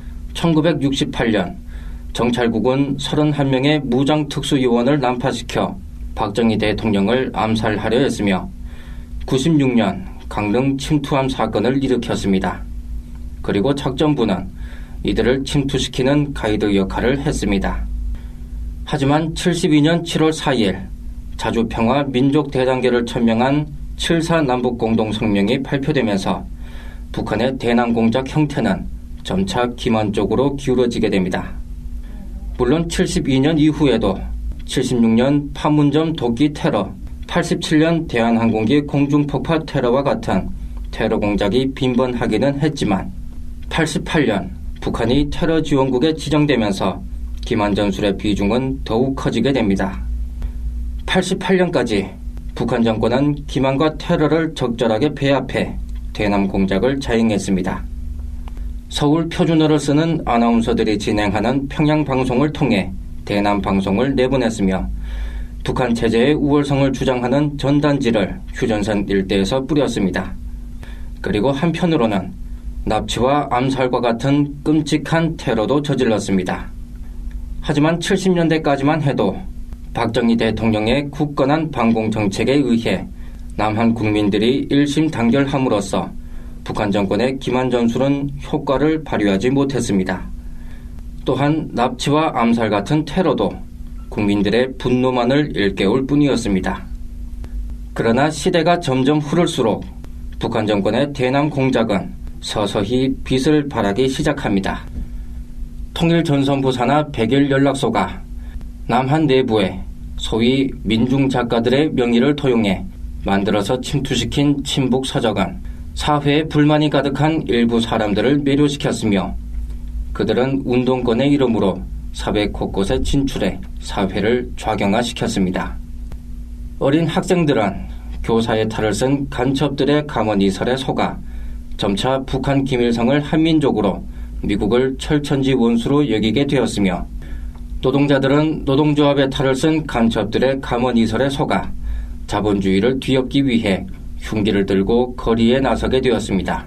천구백육십팔 년 정찰국은 서른한 명의 무장특수요원을 난파시켜 박정희 대통령을 암살하려 했으며 구십육 년 강릉 침투함 사건을 일으켰습니다. 그리고 작전부는 이들을 침투시키는 가이드 역할을 했습니다. 하지만 칠십이 년 칠월 사일 자주평화 민족대단계를 천명한 칠사 남북공동성명이 발표되면서 북한의 대남공작 형태는 점차 기만 쪽으로 기울어지게 됩니다. 물론 칠십이 년 이후에도 칠십육 년 판문점 도끼 테러, 팔십칠 년 대한항공기 공중폭파 테러와 같은 테러 공작이 빈번하기는 했지만 팔십팔 년 북한이 테러 지원국에 지정되면서 기만 전술의 비중은 더욱 커지게 됩니다. 팔십팔 년까지 북한 정권은 기만과 테러를 적절하게 배합해 대남 공작을 자행했습니다. 서울 표준어를 쓰는 아나운서들이 진행하는 평양 방송을 통해 대남 방송을 내보냈으며 북한 체제의 우월성을 주장하는 전단지를 휴전선 일대에서 뿌렸습니다. 그리고 한편으로는 납치와 암살과 같은 끔찍한 테러도 저질렀습니다. 하지만 칠십 년대까지만 해도 박정희 대통령의 굳건한 반공정책에 의해 남한 국민들이 일심단결함으로써 북한 정권의 기만 전술은 효과를 발휘하지 못했습니다. 또한 납치와 암살 같은 테러도 국민들의 분노만을 일깨울 뿐이었습니다. 그러나 시대가 점점 흐를수록 북한 정권의 대남 공작은 서서히 빛을 발하기 시작합니다. 통일전선부 산하 백일 연락소가 남한 내부에 소위 민중작가들의 명의를 토용해 만들어서 침투시킨 친북 서적은 사회에 불만이 가득한 일부 사람들을 매료시켰으며 그들은 운동권의 이름으로 사회 곳곳에 진출해 사회를 좌경화시켰습니다. 어린 학생들은 교사의 탈을 쓴 간첩들의 감언이설에 속아 점차 북한 김일성을 한민족으로 미국을 철천지 원수로 여기게 되었으며 노동자들은 노동조합의 탈을 쓴 간첩들의 감언이설에 속아 자본주의를 뒤엎기 위해 흉기를 들고 거리에 나서게 되었습니다.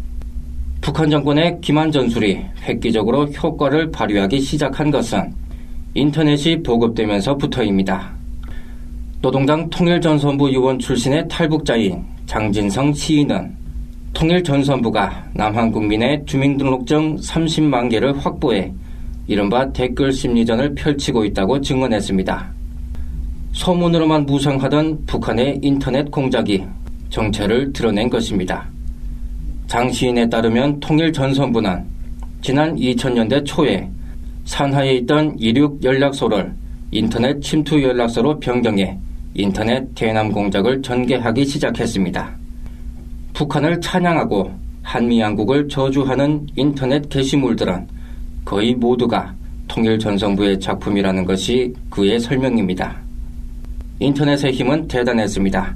북한 정권의 기만 전술이 획기적으로 효과를 발휘하기 시작한 것은 인터넷이 보급되면서부터입니다. 노동당 통일전선부 요원 출신의 탈북자인 장진성 시인은 통일전선부가 남한 국민의 주민등록증 삼십만 개를 확보해 이른바 댓글 심리전을 펼치고 있다고 증언했습니다. 소문으로만 무성하던 북한의 인터넷 공작이 정체를 드러낸 것입니다. 장 시인에 따르면 통일전선부는 지난 이천 년대 초에 산하에 있던 이륙 연락소를 인터넷 침투 연락소로 변경해 인터넷 대남 공작을 전개하기 시작했습니다. 북한을 찬양하고 한미양국을 저주하는 인터넷 게시물들은 거의 모두가 통일전선부의 작품이라는 것이 그의 설명입니다. 인터넷의 힘은 대단했습니다.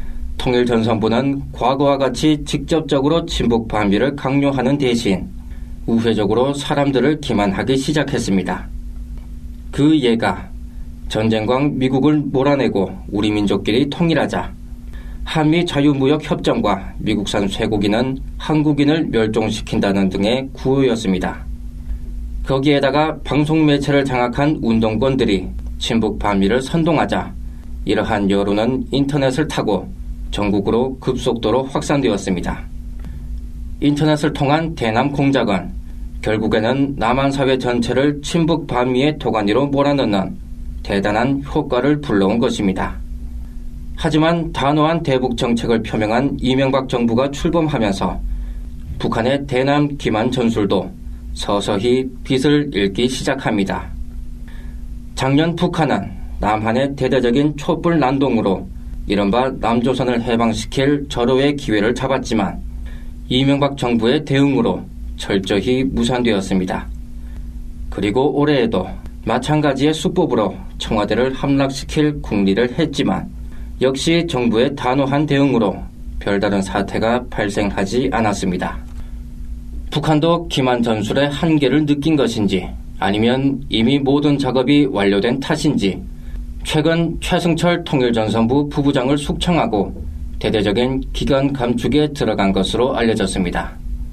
통일전선부는 과거와 같이 직접적으로 친북 반미를 강요하는 대신 우회적으로 사람들을 기만하기 시작했습니다. 그 예가 전쟁광 미국을 몰아내고 우리 민족끼리 통일하자, 한미 자유무역협정과 미국산 쇠고기는 한국인을 멸종시킨다는 등의 구호였습니다. 거기에다가 방송매체를 장악한 운동권들이 친북 반미를 선동하자 이러한 여론은 인터넷을 타고 전국으로 급속도로 확산되었습니다. 인터넷을 통한 대남 공작은 결국에는 남한 사회 전체를 친북 반미의 도가니로 몰아넣는 대단한 효과를 불러온 것입니다. 하지만 단호한 대북 정책을 표명한 이명박 정부가 출범하면서 북한의 대남 기만 전술도 서서히 빛을 잃기 시작합니다. 작년 북한은 남한의 대대적인 촛불 난동으로 이른바 남조선을 해방시킬 절호의 기회를 잡았지만 이명박 정부의 대응으로 철저히 무산되었습니다. 그리고 올해에도 마찬가지의 수법으로 청와대를 함락시킬 궁리를 했지만 역시 정부의 단호한 대응으로 별다른 사태가 발생하지 않았습니다. 북한도 기만 전술의 한계를 느낀 것인지 아니면 이미 모든 작업이 완료된 탓인지 최근 최승철 통일전선부 부부장을 숙청하고 대대적인 기간 감축에 들어간 것으로 알려졌습니다.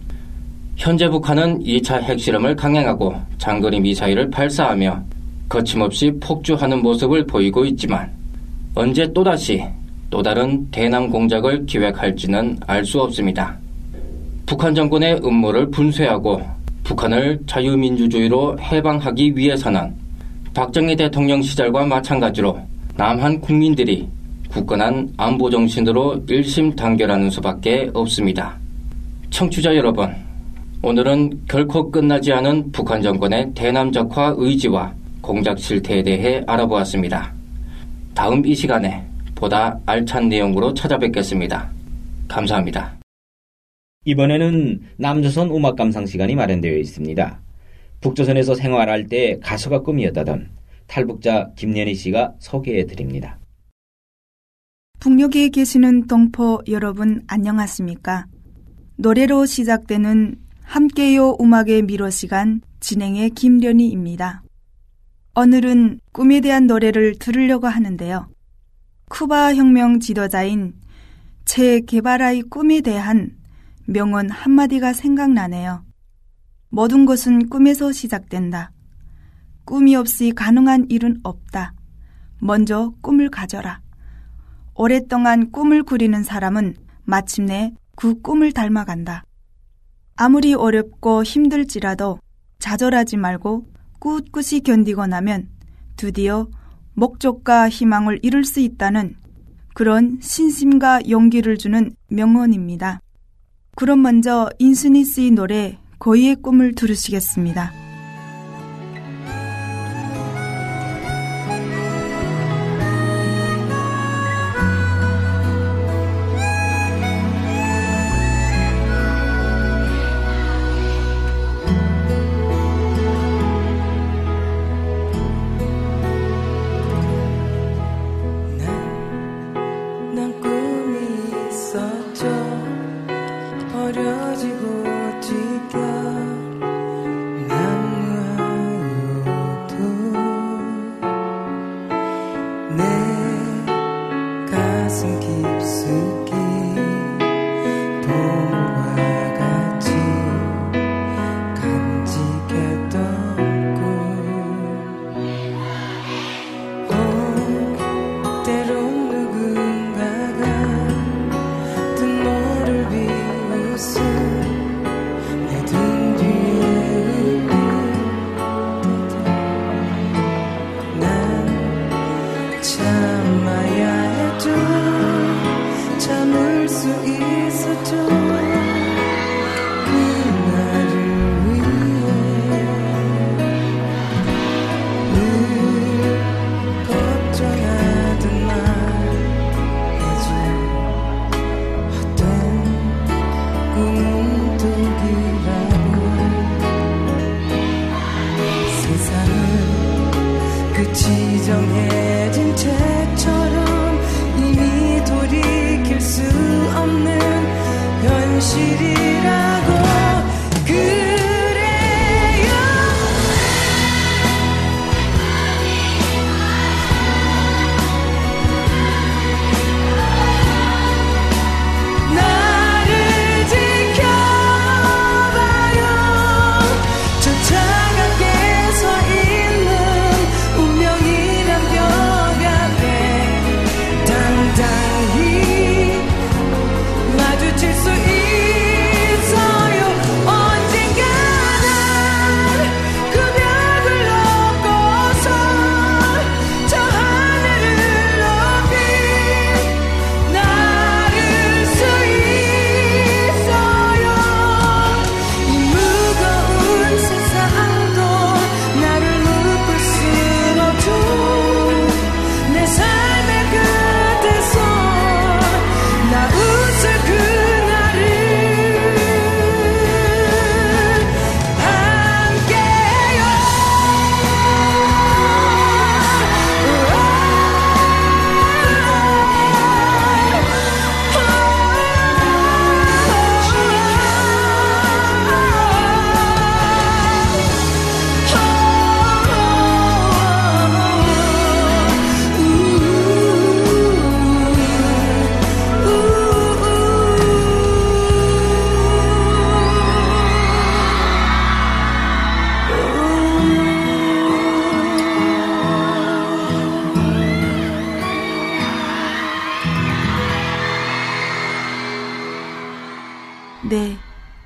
현재 북한은 이 차 핵실험을 강행하고 장거리 미사일을 발사하며 거침없이 폭주하는 모습을 보이고 있지만 언제 또다시 또 다른 대남 공작을 기획할지는 알 수 없습니다. 북한 정권의 음모를 분쇄하고 북한을 자유민주주의로 해방하기 위해서는 박정희 대통령 시절과 마찬가지로 남한 국민들이 굳건한 안보 정신으로 일심단결하는 수밖에 없습니다. 청취자 여러분, 오늘은 결코 끝나지 않은 북한 정권의 대남적화 의지와 공작 실태에 대해 알아보았습니다. 다음 이 시간에 보다 알찬 내용으로 찾아뵙겠습니다. 감사합니다. 이번에는 남조선 음악감상 시간이 마련되어 있습니다. 북조선에서 생활할 때 가수가 꿈이었다던 탈북자 김연희 씨가 소개해 드립니다. 북녘에 계시는 동포 여러분 안녕하십니까? 노래로 시작되는 함께요 음악의 미로 시간 진행의 김련희입니다. 오늘은 꿈에 대한 노래를 들으려고 하는데요. 쿠바 혁명 지도자인 체 게바라의 꿈에 대한 명언 한마디가 생각나네요. 모든 것은 꿈에서 시작된다. 꿈이 없이 가능한 일은 없다. 먼저 꿈을 가져라. 오랫동안 꿈을 꾸리는 사람은 마침내 그 꿈을 닮아간다. 아무리 어렵고 힘들지라도 좌절하지 말고 꿋꿋이 견디고 나면 드디어 목적과 희망을 이룰 수 있다는 그런 신심과 용기를 주는 명언입니다. 그럼 먼저 인순이 씨의 노래 거위의 꿈을 들으시겠습니다. 어려지고 지겨 난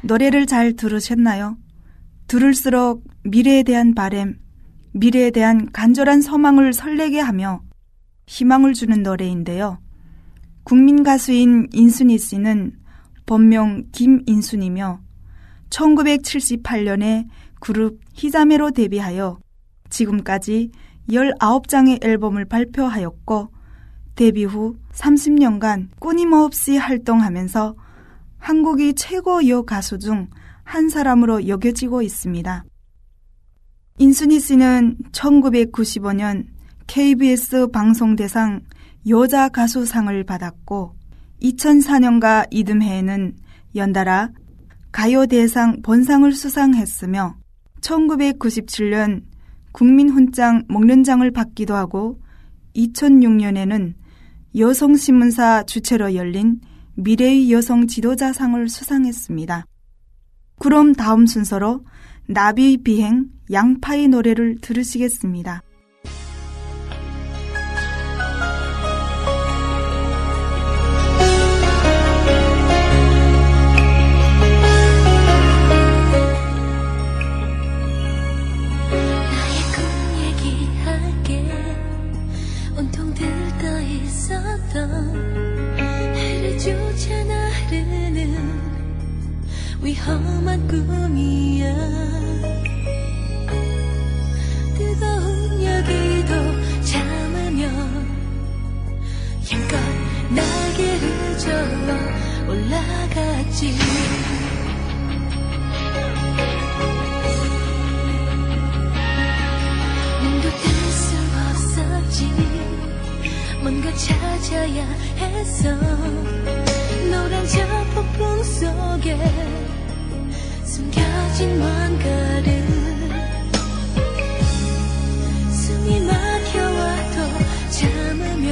노래를 잘 들으셨나요? 들을수록 미래에 대한 바람, 미래에 대한 간절한 소망을 설레게 하며 희망을 주는 노래인데요. 국민 가수인 인순이 씨는 본명 김인순이며 천구백칠십팔 년에 그룹 희자매로 데뷔하여 지금까지 열아홉 장의 앨범을 발표하였고 데뷔 후 삼십 년간 끊임없이 활동하면서 한국의 최고 여가수 중 한 사람으로 여겨지고 있습니다. 인순이 씨는 천구백구십오 년 케이비에스 방송대상 여자가수상을 받았고 이천사 년과 이듬해에는 연달아 가요대상 본상을 수상했으며 천구백구십칠 년 국민훈장 목련장을 받기도 하고 이천육 년에는 여성신문사 주최로 열린 미래의 여성 지도자상을 수상했습니다. 그럼 다음 순서로 나비의 비행, 양파의 노래를 들으시겠습니다. 위험한 꿈이야. 뜨거운 여기도 참으며 힘껏 날개를 저어 올라갔지. 눈도 뜰 수 없었지. 뭔가 찾아야 했어. 노란 저 폭풍 속에 숨겨진 뭔가를 숨이 막혀와도 참으며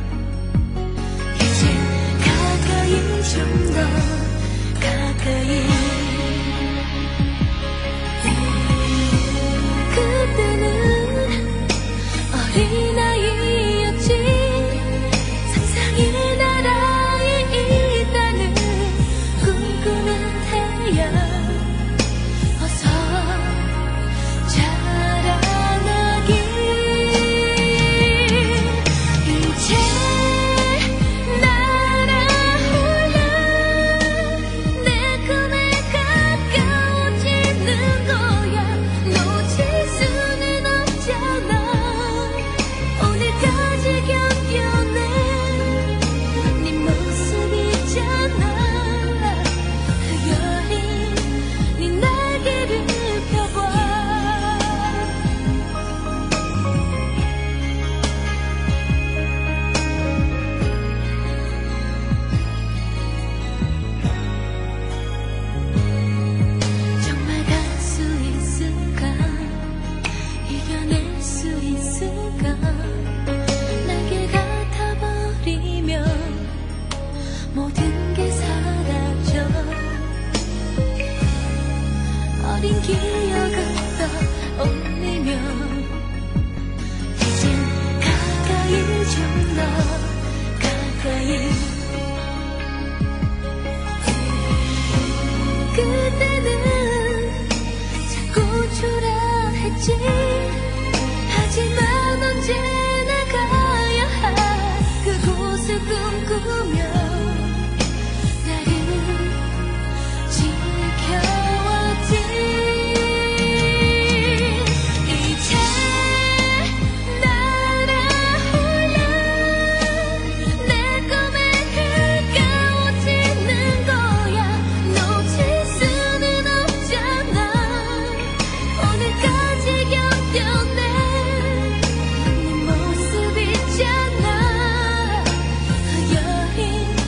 이제 가까이 좀 더 가까이. 그때는 어린아이였지. 상상의 나라에 있다는 꿈꾸는 태양. 하지만 언제나 가야 할 그곳을 꿈꾸며 나를 지켜왔지. 이제 날아올라 내 꿈에 가까워지는 거야. 놓칠 수는 없잖아. 오늘까지 견뎌내 네 모습 있잖아. 여인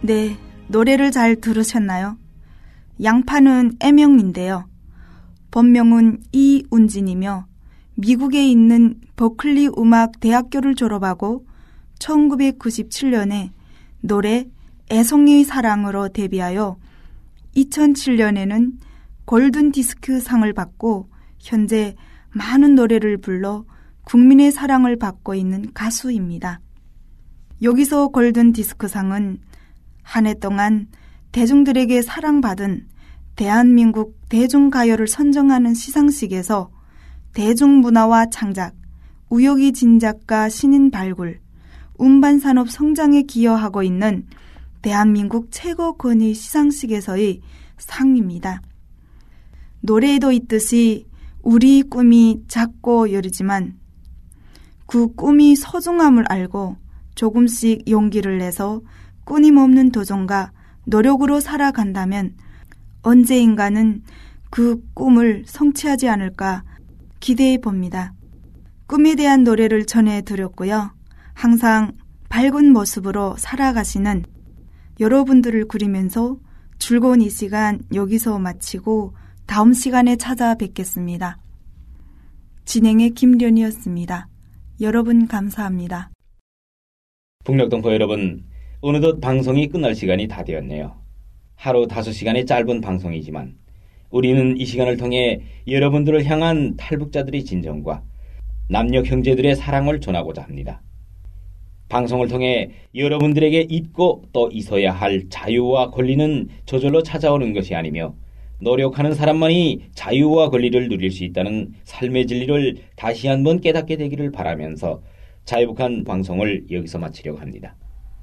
네, 노래를 잘 들으셨나요? 양파는 애명인데요. 본명은 이운진이며 미국에 있는 버클리 음악 대학교를 졸업하고 천구백구십칠 년에 노래 애송이의 사랑으로 데뷔하여 이천칠 년에는 골든 디스크 상을 받고 현재 많은 노래를 불러 국민의 사랑을 받고 있는 가수입니다. 여기서 골든 디스크 상은 한 해 동안 대중들에게 사랑받은 대한민국 대중가요를 선정하는 시상식에서 대중문화와 창작, 우욕이 진작가 신인 발굴, 운반산업 성장에 기여하고 있는 대한민국 최고권위 시상식에서의 상입니다. 노래에도 있듯이 우리 꿈이 작고 여리지만 그 꿈이 소중함을 알고 조금씩 용기를 내서 끊임없는 도전과 노력으로 살아간다면 언제인가는 그 꿈을 성취하지 않을까 기대해 봅니다. 꿈에 대한 노래를 전해드렸고요. 항상 밝은 모습으로 살아가시는 여러분들을 그리면서 즐거운 이 시간 여기서 마치고 다음 시간에 찾아뵙겠습니다. 진행의 김련이었습니다. 여러분 감사합니다. 북녘동포 여러분, 어느덧 방송이 끝날 시간이 다 되었네요. 하루 다섯 시간의 짧은 방송이지만 우리는 이 시간을 통해 여러분들을 향한 탈북자들의 진정과 남녀 형제들의 사랑을 전하고자 합니다. 방송을 통해 여러분들에게 있고 또 있어야 할 자유와 권리는 저절로 찾아오는 것이 아니며 노력하는 사람만이 자유와 권리를 누릴 수 있다는 삶의 진리를 다시 한번 깨닫게 되기를 바라면서 자유북한 방송을 여기서 마치려고 합니다.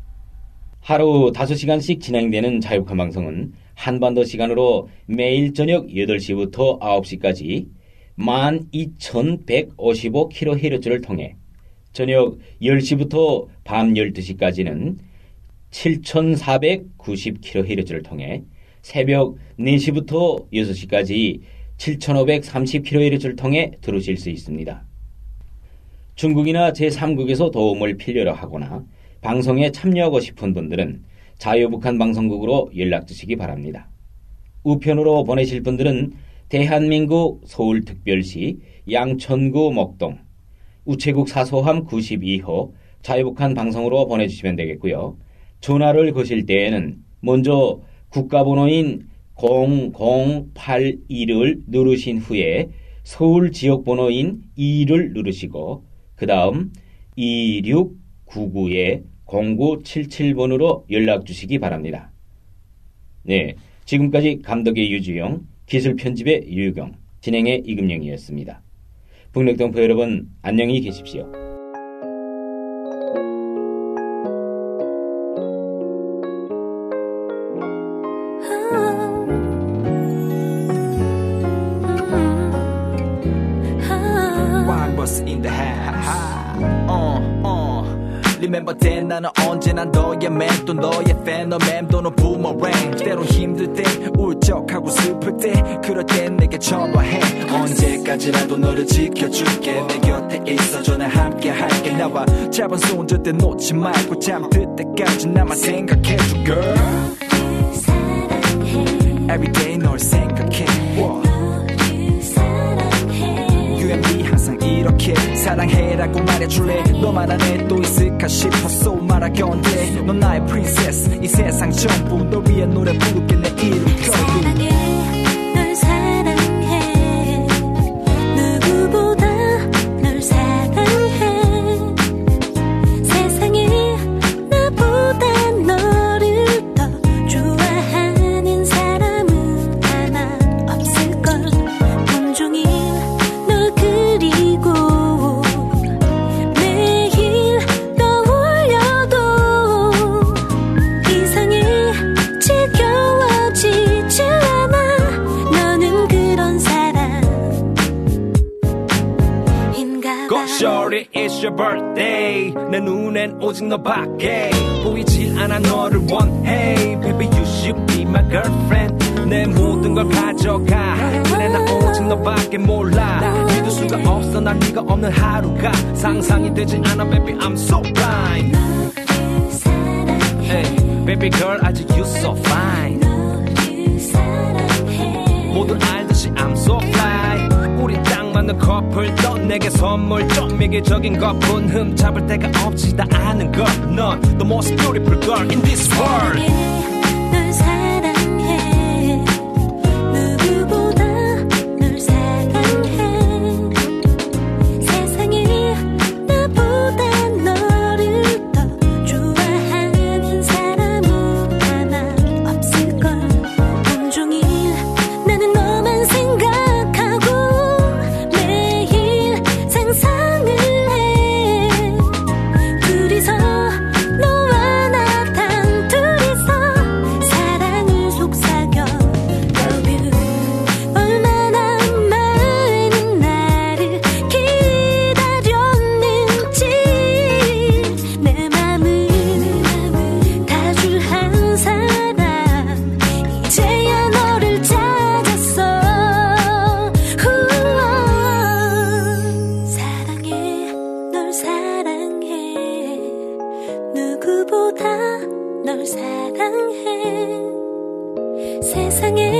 하루 다섯 시간씩 진행되는 자유북한 방송은 한반도 시간으로 매일 저녁 여덟 시부터 아홉 시까지 만 이천백오십오 킬로헤르츠를 통해 저녁 열 시부터 밤 열두 시까지는 칠천사백구십 킬로헤르츠를 통해 새벽 네 시부터 여섯 시까지 칠천오백삼십 킬로헤르츠를 통해 들으실 수 있습니다. 중국이나 제삼국에서 도움을 필요로 하거나 방송에 참여하고 싶은 분들은 자유북한 방송국으로 연락 주시기 바랍니다. 우편으로 보내실 분들은 대한민국 서울특별시 양천구 목동 우체국 사소함 구십이 호 자유북한 방송으로 보내주시면 되겠고요. 전화를 거실 때에는 먼저 국가번호인 공공팔일을 누르신 후에 서울 지역번호인 이를 누르시고 그 다음 이육구구에 공구칠칠 번으로 연락 주시기 바랍니다. 네, 지금까지 감독의 유주영, 기술 편집의 유유경, 진행의 이금영이었습니다. 북녘동포 여러분, 안녕히 계십시오. Remember then 나는 언제나 너의 man 또 너의 fan 너 맴도는 boomerang 때론 힘들 때 울적하고 슬플 때 그럴 땐 내게 전화해 언제까지라도 너를 지켜줄게 내 곁에 있어줘 나 함께 할게 나와 잡은 손 절대 놓지 말고 잠들 때까지 나만 생각해줘 girl Everyday 널 생각해 You and me 항상 이렇게 사랑해라고 말해줄래 너만 안에 또 있을까 싶었어 말하건대 넌 나의 princess 이 세상 전부 널 위해 노래 부를게 내 이름 걸고 널 사랑해 누구보다 널 사랑해 세상에 나보다 너를 더 좋아하는 사람은 하나 없을걸 온종일 널 그리고 매일 떠올려도 이상해 지겨워지지 않아 너는 그런 사람인가 봐 Shorty it's your birthday 내 눈엔 오직 너밖에 보이질 않아 너를 원해 Baby you should be my girlfriend 내 모든 걸 가져가 그래 나 오직 너밖에 몰라 믿을 수가 없어 난 네가 없는 하루가 상상이 되지 않아 Baby I'm so blind 너를 사랑해 hey. Baby girl 아직 you so fine 너를 사랑해 모두 알듯이 I'm so fly 우리 딱 맞는 커플 또 내게 선물 좀 이기적인 것뿐 흠잡을 데가 없지 다 아는 것 넌 the most beautiful girl in this world 널 사랑해 누구보다 널 사랑해 세상에 나보다 너를 더 좋아하는 사람은 아마 없을걸 온종일 나는 너만 생각하고 매일 상상을 해 둘이서 너와 나 단둘이서 사랑을 속삭여 Love you 얼마나 많은 나를 기다렸는지 내 맘을 다 줄 한 사람 이제야 너를 찾았어 우와. 사랑해 널 사랑해 누구보다 널 사랑해 세상에